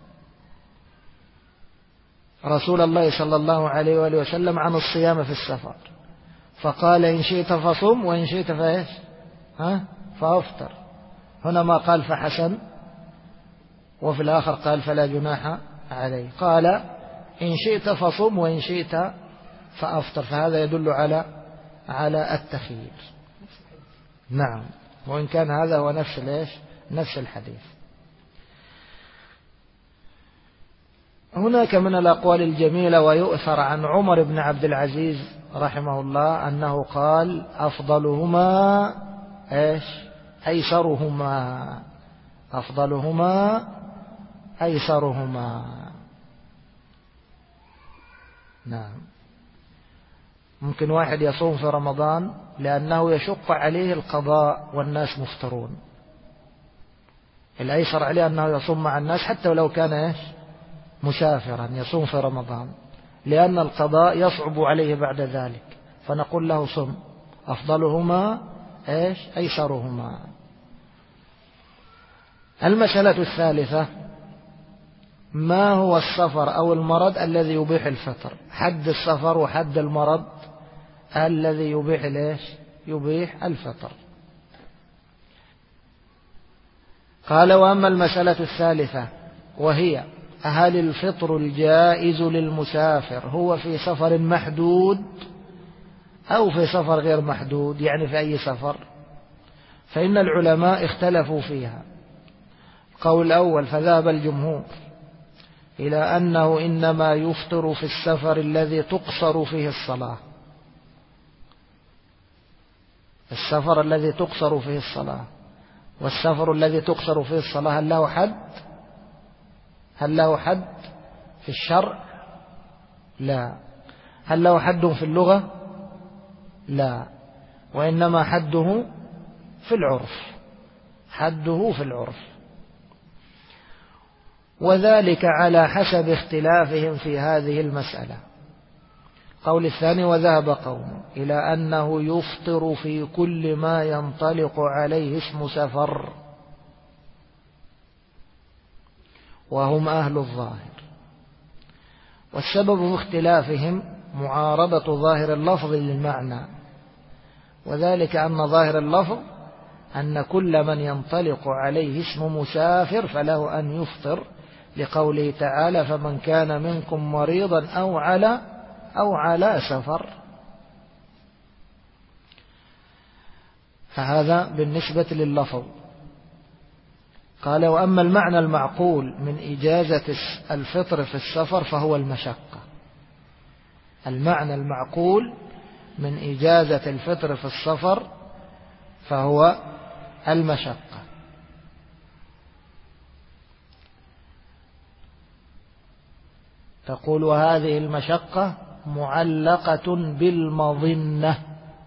رسول الله صلى الله عليه وآله وسلم عن الصيام في السفر، فقال إن شئت فصم وإن شئت فأفطر. هنا ما قال فحسن، وفي الآخر قال فلا جناح عليه. قال إن شئت فصم وإن شئت فأفطر، فهذا يدل على التخيير. نعم، وإن كان هذا هو نفس الحديث. هناك من الأقوال الجميلة، ويؤثر عن عمر بن عبد العزيز رحمه الله أنه قال أفضلهما أيسرهما. نعم، ممكن واحد يصوم في رمضان لأنه يشق عليه القضاء والناس مفطرون، الأيسر عليه أنه يصوم مع الناس حتى ولو كان مسافرا، يصوم في رمضان لأن القضاء يصعب عليه بعد ذلك، فنقول له صم. أفضلهما أيسرهما. المسألة الثالثة ما هو السفر أو المرض الذي يبيح الفطر؟ حد السفر وحد المرض الذي يبيح الفطر. قال وأما المسألة الثالثة وهي هل الفطر الجائز للمسافر هو في سفر محدود أو في سفر غير محدود، يعني في أي سفر؟ فإن العلماء اختلفوا فيها. القول الأول فذهب الجمهور إلى أنه إنما يفطر في السفر الذي تقصر فيه الصلاة، السفر الذي تقصر فيه الصلاة. والسفر الذي تقصر فيه الصلاة هل له حد في الشرع؟ لا. هل له حد في اللغة؟ لا. وإنما حده في العرف، وذلك على حسب اختلافهم في هذه المسألة. قول الثاني وذهب قوم إلى أنه يفطر في كل ما ينطلق عليه اسم سفر، وهم أهل الظاهر. والسبب في اختلافهم معارضة ظاهر اللفظ للمعنى، وذلك أن ظاهر اللفظ أن كل من ينطلق عليه اسم مسافر فله أن يفطر، لقوله تعالى فمن كان منكم مريضا أو على سفر. فهذا بالنسبة لللفظ. قال وأما المعنى المعقول من إجازة الفطر في السفر فهو المشقة. المعنى المعقول من إجازة الفطر في السفر فهو المشقة. تقول وهذه المشقة معلقة بالمظنة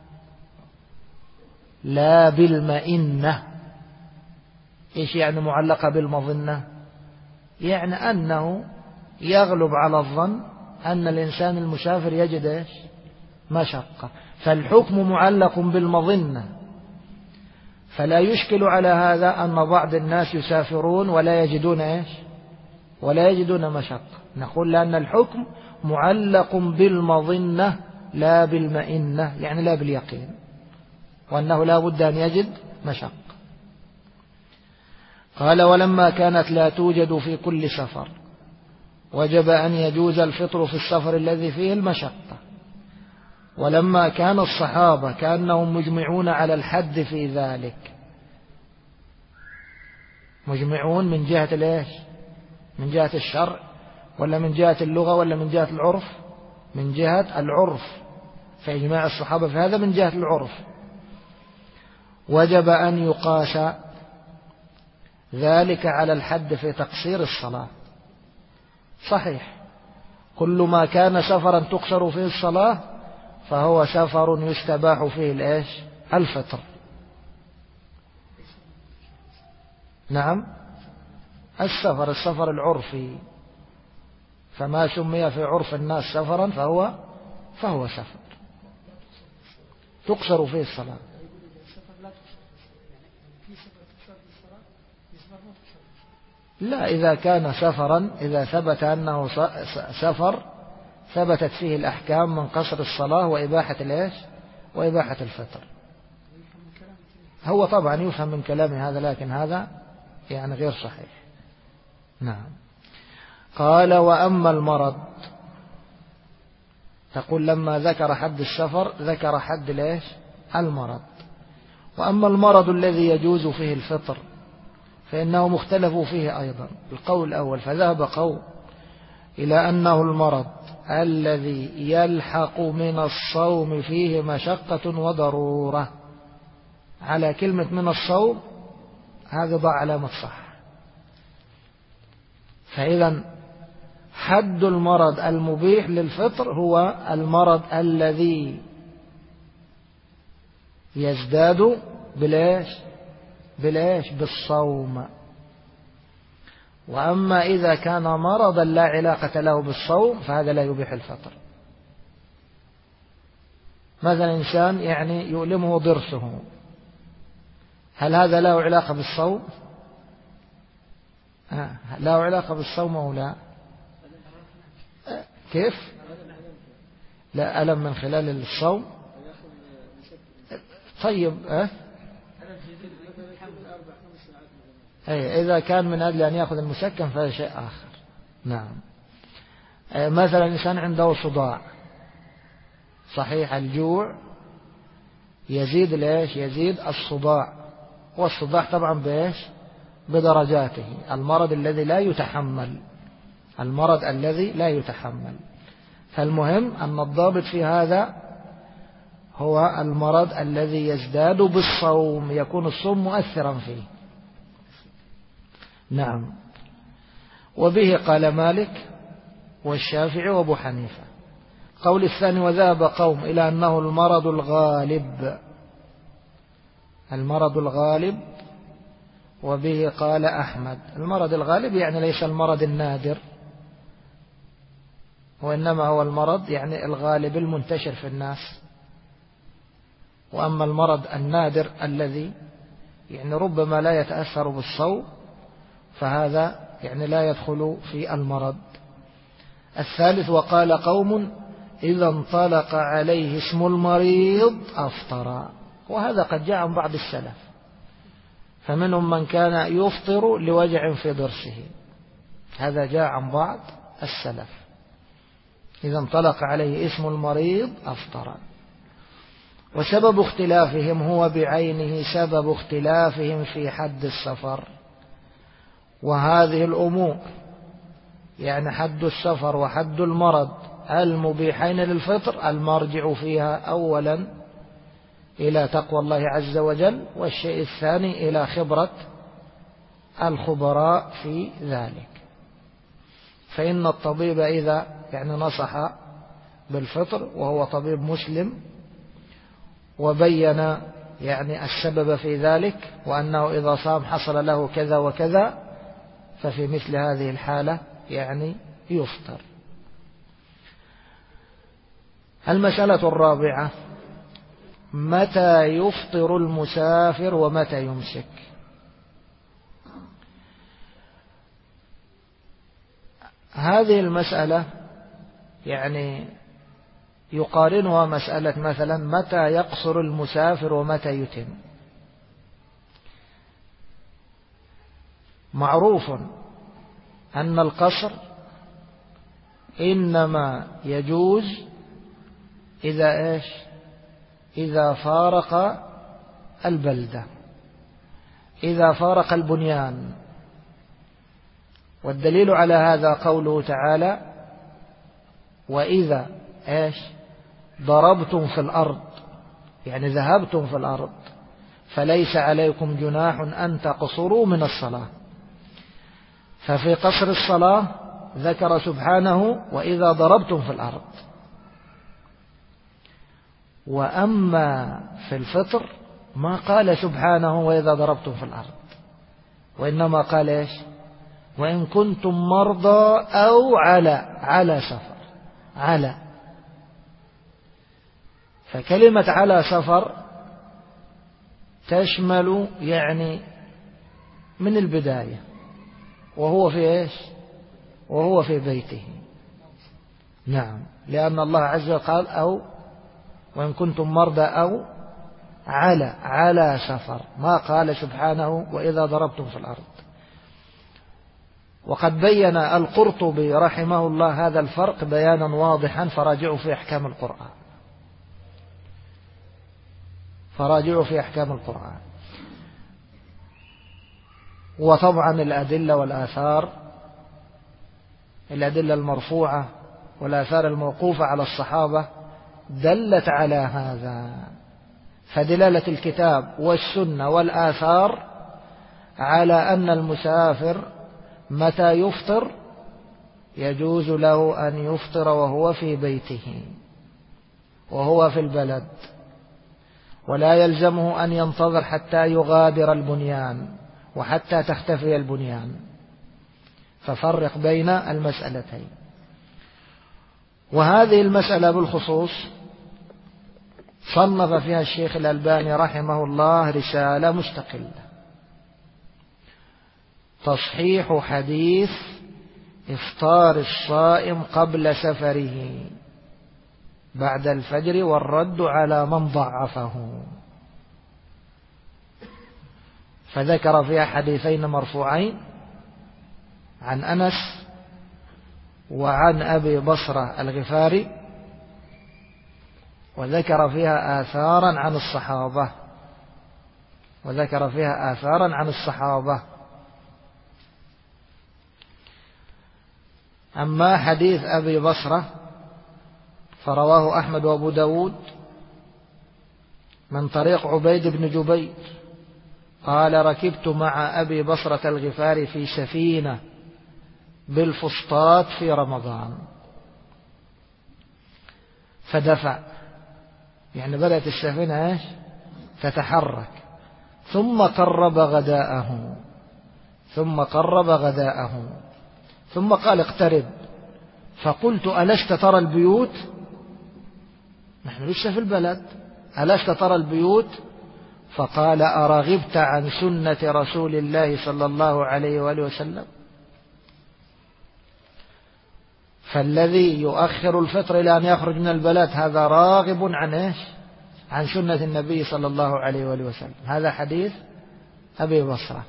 لا بالمئنة. إيش يعني معلقة بالمظنة؟ يعني أنه يغلب على الظن أن الإنسان المسافر يجد إيش؟ مشقة. فالحكم معلق بالمظنة، فلا يشكل على هذا أن بعض الناس يسافرون ولا يجدون إيش؟ ولا يجدون مشقة. نقول لأن الحكم معلق بالمظنة لا بالمئنة، يعني لا باليقين، وأنه لا بد أن يجد مشقة. قال ولما كانت لا توجد في كل سفر وجب أن يجوز الفطر في السفر الذي فيه المشقة. ولما كان الصحابة كأنهم مجمعون على الحد في ذلك، مجمعون من جهة الإيش؟ من جهة الشرع ولا من جهة اللغة ولا من جهة العرف؟ من جهة العرف، فإجماع الصحابة في هذا من جهة العرف. وجب أن يقاس ذلك على الحد في تقصير الصلاة. صحيح، كل ما كان سفرا تقصر فيه الصلاة فهو سفر يستباح فيه الإيش؟ الفطر. نعم، السفر العرفي، فما سمي في عرف الناس سفرا فهو سفر تقصر فيه الصلاة. لا، إذا كان سفرا، إذا ثبت أنه سفر ثبتت فيه الأحكام من قصر الصلاة وإباحة الإيش؟ وإباحة الفطر. هو طبعا يفهم من كلامه هذا، لكن هذا يعني غير صحيح. نعم. قال وأما المرض، تقول لما ذكر حد السفر ذكر حد الإيش؟ المرض. وأما المرض الذي يجوز فيه الفطر فإنه مختلف فيه أيضا. القول الأول فذهب قوم إلى أنه المرض الذي يلحق من الصوم فيه مشقة وضرورة. على كلمة من الصوم هذا ضع علامة صح. فإذا حد المرض المبيح للفطر هو المرض الذي يزداد بالإيش؟ بالصوم. وأما إذا كان مرضا لا علاقة له بالصوم فهذا لا يبيح الفطر. مثلا إنسان يعني يؤلمه ضرسه، هل هذا له علاقة بالصوم؟ له علاقة بالصوم أو لا؟ كيف؟ لا، ألم من خلال الصوم. طيب إذا كان من أجل أن يأخذ المسكن فهذا شيء آخر. نعم. مثلا إنسان عنده صداع، صحيح الجوع يزيد الإيش؟ يزيد الصداع، والصداع طبعا بإيش؟ بدرجاته. المرض الذي لا يتحمل. فالمهم أن الضابط في هذا هو المرض الذي يزداد بالصوم، يكون الصوم مؤثرا فيه. نعم. وبه قال مالك والشافعي وابو حنيفة. قول الثاني وذهب قوم إلى أنه المرض الغالب، وبه قال أحمد. المرض الغالب يعني ليس المرض النادر، وإنما هو المرض يعني الغالب المنتشر في الناس. وأما المرض النادر الذي يعني ربما لا يتأثر بالصوم فهذا يعني لا يدخل في المرض. الثالث وقال قوم إذا انطلق عليه اسم المريض أفطر. وهذا قد جاء عن بعض السلف، فمنهم من كان يفطر لوجع في ضرسه، هذا جاء عن بعض السلف. إذا انطلق عليه اسم المريض أفطر. وسبب اختلافهم هو بعينه سبب اختلافهم في حد السفر. وهذه الأمور يعني حد السفر وحد المرض المبيحين للفطر المرجع فيها أولا إلى تقوى الله عز وجل، والشيء الثاني إلى خبرة الخبراء في ذلك. فإن الطبيب إذا يعني نصح بالفطر وهو طبيب مسلم وبين يعني السبب في ذلك وأنه إذا صام حصل له كذا وكذا، ففي مثل هذه الحالة يعني يفطر. المسألة الرابعة: متى يفطر المسافر ومتى يمسك؟ هذه المسألة يعني يقارنها مسألة مثلا متى يقصر المسافر ومتى يتم. معروف أن القصر إنما يجوز إذا فارق البلدة، إذا فارق البنيان. والدليل على هذا قوله تعالى: وإذا ضربتم في الأرض، يعني ذهبتم في الأرض، فليس عليكم جناح أن تقصروا من الصلاة. ففي قصر الصلاة ذكر سبحانه: وإذا ضربتم في الأرض. وأما في الفطر ما قال سبحانه: وإذا ضربتم في الأرض، وإنما قال وإن كنتم مرضى أو على سفر. على، فكلمة على سفر تشمل يعني من البداية، وهو في وهو في بيته. نعم، لأن الله عز وجل قال: أو وإن كنتم مرضى أو على سفر، ما قال سبحانه: وإذا ضربتم في الأرض. وقد بين القرطبي رحمه الله هذا الفرق بيانا واضحا، فراجعوا في أحكام القرآن. وطبعا الأدلة والآثار، الأدلة المرفوعة والآثار الموقوفة على الصحابة دلت على هذا. فدلالة الكتاب والسنة والآثار على أن المسافر متى يفطر يجوز له أن يفطر وهو في بيته، وهو في البلد، ولا يلزمه أن ينتظر حتى يغادر البنيان وحتى تختفي البنيان. ففرق بين المسألتين. وهذه المسألة بالخصوص صنف فيها الشيخ الألباني رحمه الله رسالة مستقلة: تصحيح حديث إفطار الصائم قبل سفره بعد الفجر، والرد على من ضعفه. فذكر فيها حديثين مرفوعين عن أنس وعن أبي بصرة الغفاري، وذكر فيها آثارا عن الصحابة. أما حديث أبي بصرة فرواه أحمد وأبو داود من طريق عبيد بن جبير قال: ركبت مع أبي بصرة الغفاري في سفينة بالفسطاط في رمضان فدفع، يعني بدأت السفينة تتحرك، ثم قرب غداءه ثم قال: اقترب. فقلت: ألست ترى البيوت؟ نحن لسه في البلد، ألست ترى البيوت؟ فقال: أرغبت عن سنة رسول الله صلى الله عليه وآله وسلم؟ فالذي يؤخر الفطر إلى أن يخرج من البلد هذا راغب عن سنة النبي صلى الله عليه وآله وسلم. هذا حديث أبي بصرة.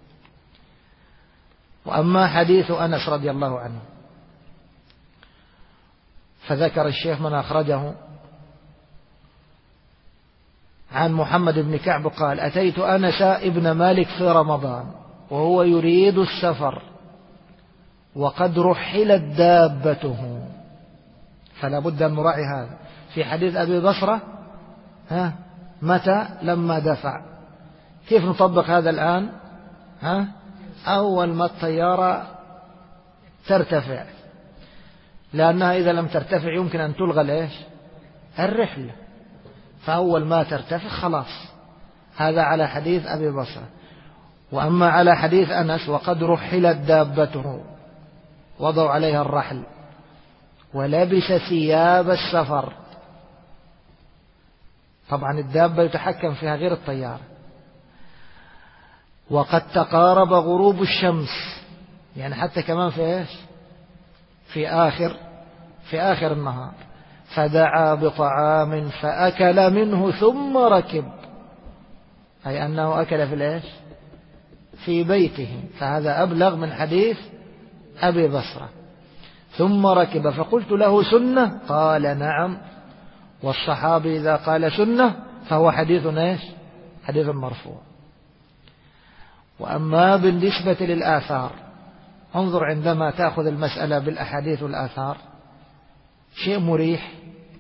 وأما حديث أنس رضي الله عنه فذكر الشيخ من أخرجه عن محمد بن كعب قال: أتيت أنس ابن مالك في رمضان وهو يريد السفر وقد رحلت دابته. فلا بد أن نراعي هذا. في حديث أبي بصرة متى؟ لما دفع. كيف نطبق هذا الآن؟ أول ما الطيارة ترتفع، لأنها إذا لم ترتفع يمكن أن تلغى الرحلة، فأول ما ترتفع خلاص. هذا على حديث أبي بصرة. وأما على حديث أنس: وقد رحلت دابته، وضعوا عليها الرحل ولبس ثياب السفر، طبعا الدابة يتحكم فيها غير الطيارة. وقد تقارب غروب الشمس، يعني حتى كمان في إيش؟ في آخر النهار. فدعا بطعام فأكل منه ثم ركب، أي أنه أكل في الإيش؟ في بيته، فهذا أبلغ من حديث أبي بصرة. ثم ركب فقلت له سنة؟ قال نعم. والصحابي إذا قال سنة فهو حديث إيش؟ حديث مرفوع. وأما بالنسبة للآثار، انظر عندما تأخذ المسألة بالأحاديث والآثار شيء مريح.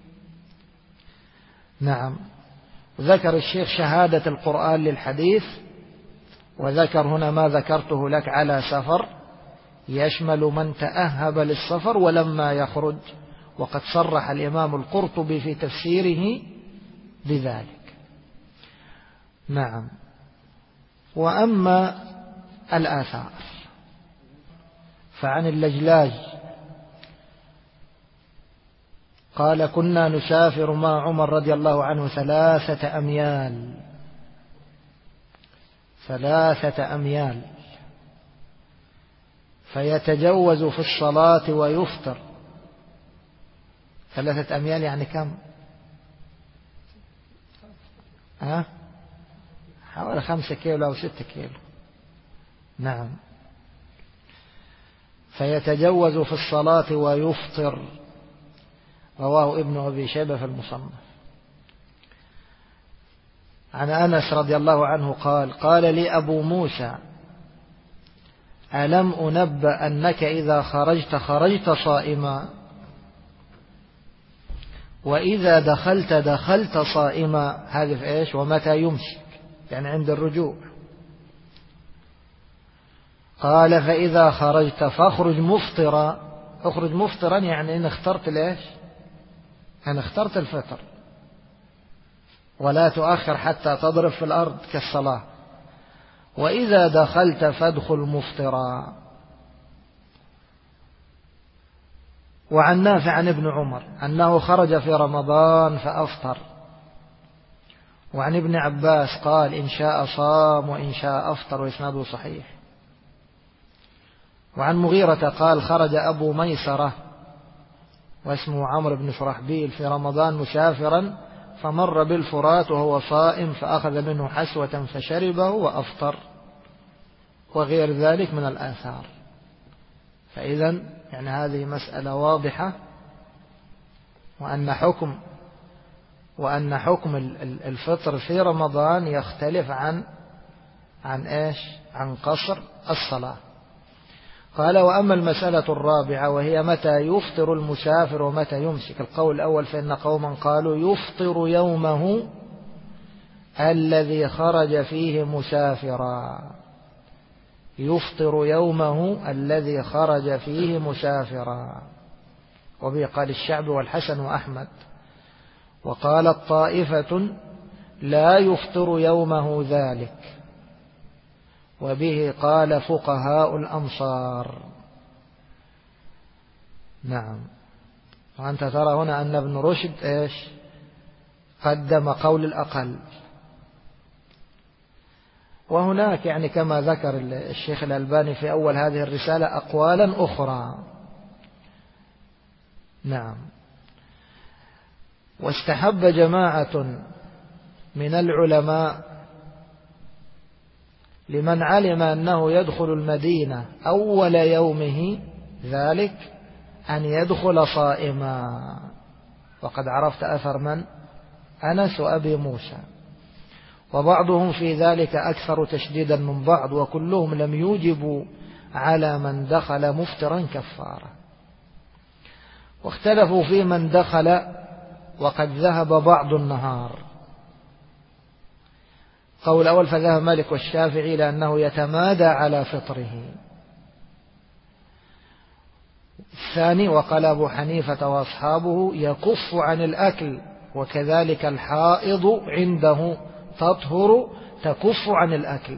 نعم. ذكر الشيخ شهادة القرآن للحديث، وذكر هنا ما ذكرته لك على سفر، يشمل من تأهب للسفر ولما يخرج، وقد صرح الإمام القرطبي في تفسيره بذلك. نعم. وأما الآثار فعن اللجلاج قال كنا نسافر مع عمر رضي الله عنه 3 أميال، 3 أميال، فيتجوز في الصلاة ويفطر. 3 أميال يعني كم؟ حوالي 5 كيلو أو 6 كيلو. نعم. فيتجوز في الصلاة ويفطر، رواه ابن أبي شيبة في المصنف. عن أنس رضي الله عنه قال قال لي أبو موسى ألم أنبأ أنك إذا خرجت صائما، وإذا دخلت صائما. هذه في إيش؟ ومتى يمسك، يعني عند الرجوع. قال فإذا خرجت فاخرج مفطرا. اخرج مفطرا يعني إن اخترت ليش؟ أنا اخترت الفطر، ولا تؤخر حتى تضرب في الأرض كالصلاة. وإذا دخلت فادخل مفطرا. وعن نافع عن ابن عمر أنه خرج في رمضان فأفطر. وعن ابن عباس قال إن شاء صام وإن شاء أفطر، وإسناده صحيح. وعن مغيرة قال خرج أبو ميسرة واسمه عمرو بن شرحبيل في رمضان مسافرا، فمر بالفرات وهو صائم فأخذ منه حسوة فشربه وأفطر، وغير ذلك من الآثار. فإذا يعني هذه مسألة واضحة، وأن حكم الفطر في رمضان يختلف عن إيش؟ عن قصر الصلاة. قال وأما المسألة الرابعة وهي متى يفطر المسافر ومتى يمسك. القول الأول فإن قوما قالوا يفطر يومه الذي خرج فيه مسافرا، يفطر يومه الذي خرج فيه مسافرا، وبه قال الشعب والحسن وأحمد. وقالت طائفة لا يفطر يومه ذلك، وبه قال فقهاء الأمصار. نعم. وأنت ترى هنا أن ابن رشد إيش؟ قدم قول الأقل. وهناك يعني كما ذكر الشيخ الألباني في أول هذه الرسالة أقوالا أخرى. نعم. واستحب جماعة من العلماء لمن علم أنه يدخل المدينة أول يومه ذلك أن يدخل صائما. وقد عرفت أثر من؟ أنس وأبي موسى. وبعضهم في ذلك أكثر تشديدا من بعض، وكلهم لم يوجبوا على من دخل مفطرا كفارة. واختلفوا في من دخل وقد ذهب بعض النهار. قول أول فذهب مالك والشافعي لأنه يتمادى على فطره. الثاني وقال أبو حنيفة وأصحابه يكف عن الأكل، وكذلك الحائض عنده تطهر تكف عن الأكل.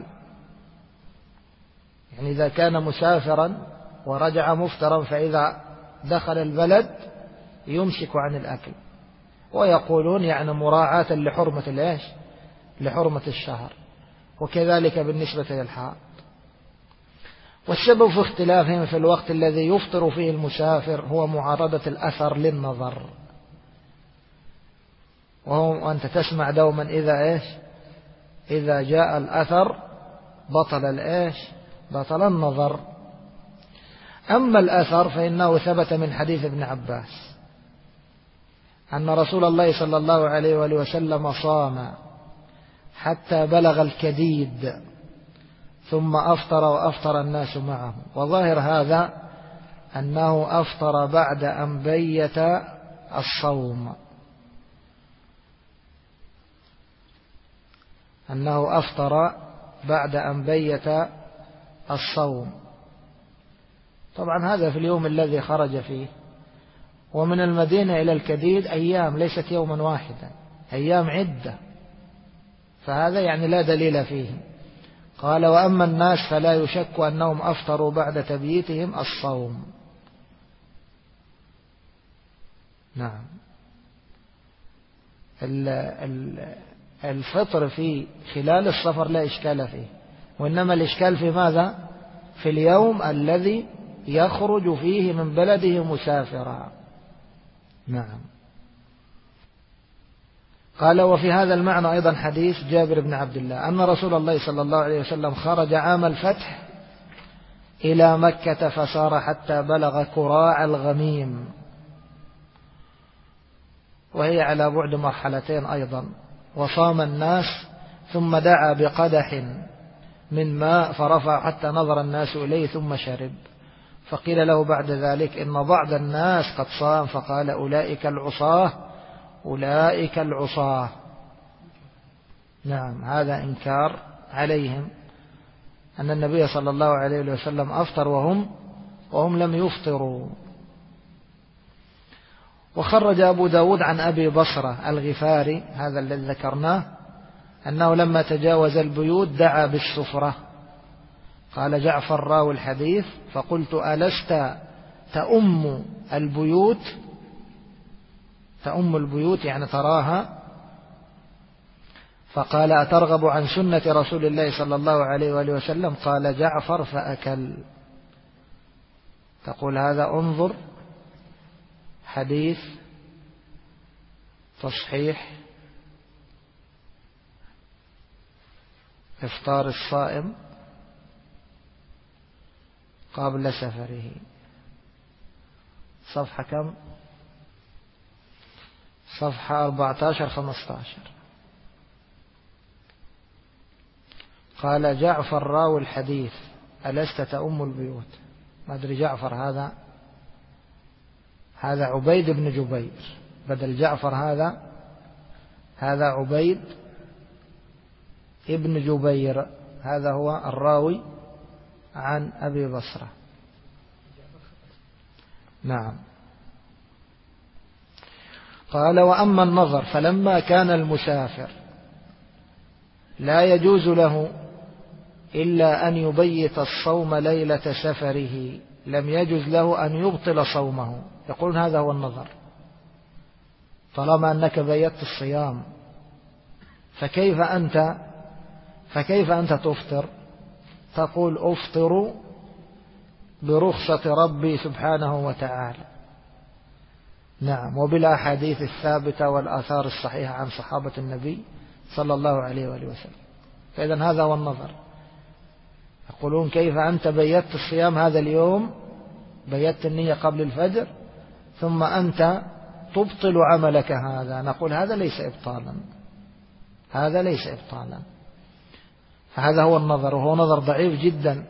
يعني إذا كان مسافرا ورجع مفطرا فإذا دخل البلد يمسك عن الأكل. ويقولون يعني مراعاة لحرمة الإيش؟ لحرمة الشهر. وكذلك بالنسبة للحائض. والسبب في اختلافهم في الوقت الذي يفطر فيه المسافر هو معارضة الأثر للنظر. وأنت تسمع دوما إذا جاء الأثر بطل الإيش؟ بطل النظر. أما الأثر فإنه ثبت من حديث ابن عباس أن رسول الله صلى الله عليه وآله وسلم صام حتى بلغ الكديد ثم أفطر وأفطر الناس معه. وظاهر هذا أنه أفطر بعد أن بيت الصوم، أنه أفطر بعد أن بيت الصوم. طبعا هذا في اليوم الذي خرج فيه، ومن المدينة إلى الكديد أيام، ليست يوما واحدا، أيام عدة، فهذا يعني لا دليل فيه. قال وأما الناس فلا يشك أنهم أفطروا بعد تبييتهم الصوم. نعم. الفطر في خلال السفر لا إشكال فيه، وإنما الإشكال في ماذا؟ في اليوم الذي يخرج فيه من بلده مسافرا. نعم. قال وفي هذا المعنى أيضا حديث جابر بن عبد الله أن رسول الله صلى الله عليه وسلم خرج عام الفتح إلى مكة فسار حتى بلغ كراع الغميم، وهي على بعد مرحلتين أيضا، وصام الناس ثم دعا بقدح من ماء فرفع حتى نظر الناس إليه ثم شرب، فقيل له بعد ذلك إن بعض الناس قد صام، فقال أولئك العصاة أولئك العصاة. نعم. هذا إنكار عليهم أن النبي صلى الله عليه وسلم أفطر وهم لم يفطروا. وخرج أبو داود عن أبي بصرة الغفاري هذا الذي ذكرناه أنه لما تجاوز البيوت دعا بالسفرة. قال جعفر راوي الحديث فقلت ألست تأم البيوت؟ تأم البيوت يعني تراها. فقال أترغب عن سنة رسول الله صلى الله عليه وآله وسلم؟ قال جعفر فأكل. تقول هذا انظر حديث تصحيح إفطار الصائم قبل سفره، صفحة كم؟ صفحة 14-15. قال جعفر راوي الحديث ألست تأم البيوت؟ ما أدري جعفر هذا عبيد بن جبير، بدل جعفر هذا عبيد ابن جبير، هذا هو الراوي عن أبي بصرة. نعم. قال وأما النظر فلما كان المسافر لا يجوز له إلا أن يبيت الصوم ليلة سفره لم يجوز له أن يبطل صومه. يقولون هذا هو النظر، طالما أنك بيت الصيام فكيف أنت تفطر؟ تقول أفطر برخصة ربي سبحانه وتعالى. نعم. وبالأحاديث الثابتة والآثار الصحيحة عن صحابة النبي صلى الله عليه وآله وسلم. فإذا هذا هو النظر. يقولون كيف أنت بيت الصيام هذا اليوم، بيت النية قبل الفجر، ثم أنت تبطل عملك هذا؟ نقول هذا ليس إبطالا، هذا ليس إبطالا. فهذا هو النظر، وهو نظر ضعيف جدا.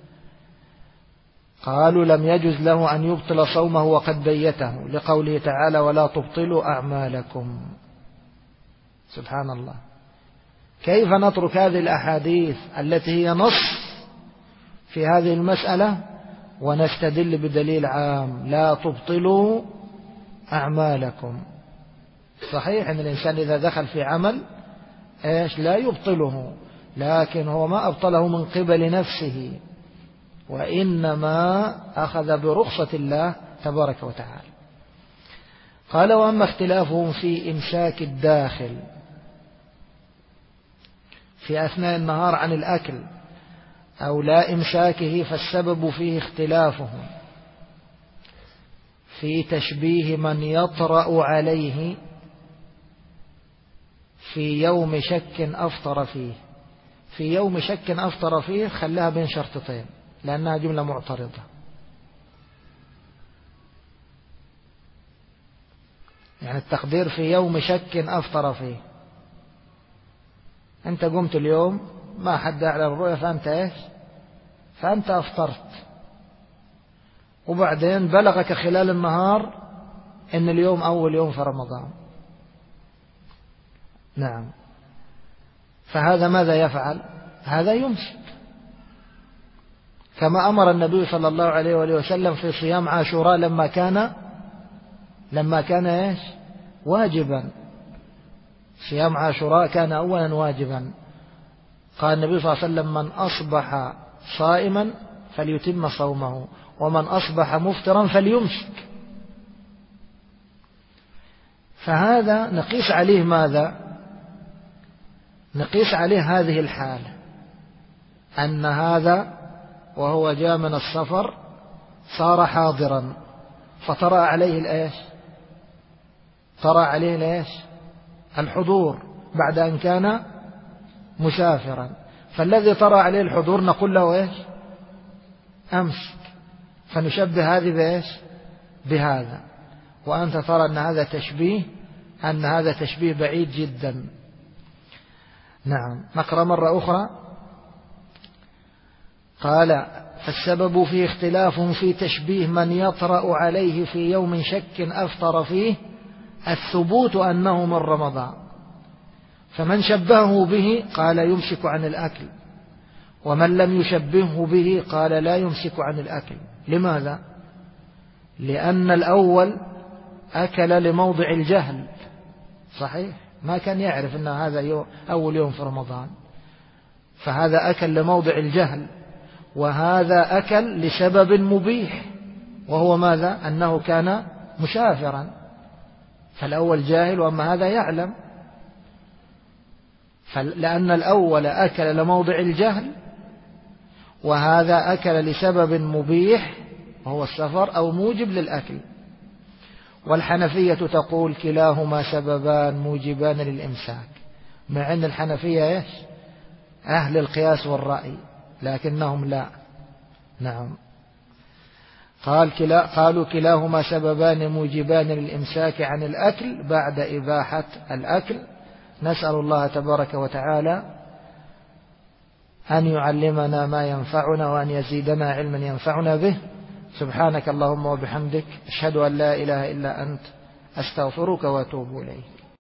قالوا لم يجوز له أن يبطل صومه وقد بيته لقوله تعالى ولا تبطلوا أعمالكم. سبحان الله. كيف نترك هذه الأحاديث التي هي نص في هذه المسألة ونستدل بدليل عام لا تبطلوا أعمالكم؟ صحيح أن الإنسان إذا دخل في عمل لا يبطله، لكن هو ما أبطله من قبل نفسه، وإنما أخذ برخصة الله تبارك وتعالى. قال وأما اختلافهم في إمساك الداخل في أثناء النهار عن الأكل أو لا إمساكه، فالسبب فيه اختلافهم في تشبيه من يطرأ عليه في يوم شك أفطر فيه. في يوم شك أفطر فيه خلاها بين شرطتين لأنها جملة معترضة. يعني التقدير في يوم شك أفطر فيه، أنت قمت اليوم ما حد أعلم الرؤية فأنت إيش؟ فأنت أفطرت، وبعدين بلغك خلال النهار إن اليوم أول يوم في رمضان. نعم، فهذا ماذا يفعل؟ هذا يمسك، كما أمر النبي صلى الله عليه وآله وسلم في صيام عاشوراء لما كان إيش؟ واجبا. صيام عاشوراء كان أولا واجبا. قال النبي صلى الله عليه وسلم من أصبح صائما فليتم صومه ومن أصبح مفطرا فليمسك. فهذا نقيس عليه ماذا؟ نقيس عليه هذه الحالة، أن هذا وهو جاء من السفر صار حاضرا فطرأ عليه الإيش؟ طرأ عليه الإيش؟ الحضور بعد أن كان مسافرا. فالذي طرأ عليه الحضور نقول له إيش؟ أمسك. فنشبه هذه بإيش؟ بهذا. وأنت ترى أن هذا تشبيه بعيد جدا. نعم، نقرأ مرة أخرى. قال فالسبب في اختلاف في تشبيه من يطرأ عليه في يوم شك أفطر فيه الثبوت أنه من رمضان، فمن شبهه به قال يمسك عن الأكل، ومن لم يشبهه به قال لا يمسك عن الأكل. لماذا؟ لأن الأول أكل لموضع الجهل، صحيح، ما كان يعرف أن هذا أول يوم في رمضان، فهذا أكل لموضع الجهل، وهذا أكل لسبب مبيح وهو ماذا؟ أنه كان مسافرا. فالأول جاهل وأما هذا يعلم. لأن الأول أكل لموضع الجهل وهذا أكل لسبب مبيح وهو السفر أو موجب للأكل. والحنفية تقول كلاهما سببان موجبان للإمساك، مع أن الحنفية إيش؟ أهل القياس والرأي، لكنهم لا. نعم، قالوا كلاهما سببان موجبان للإمساك عن الأكل بعد إباحة الأكل. نسأل الله تبارك وتعالى أن يعلمنا ما ينفعنا وأن يزيدنا علما ينفعنا به. سبحانك اللهم وبحمدك، أشهد أن لا إله إلا أنت، أستغفرك وأتوب إليك.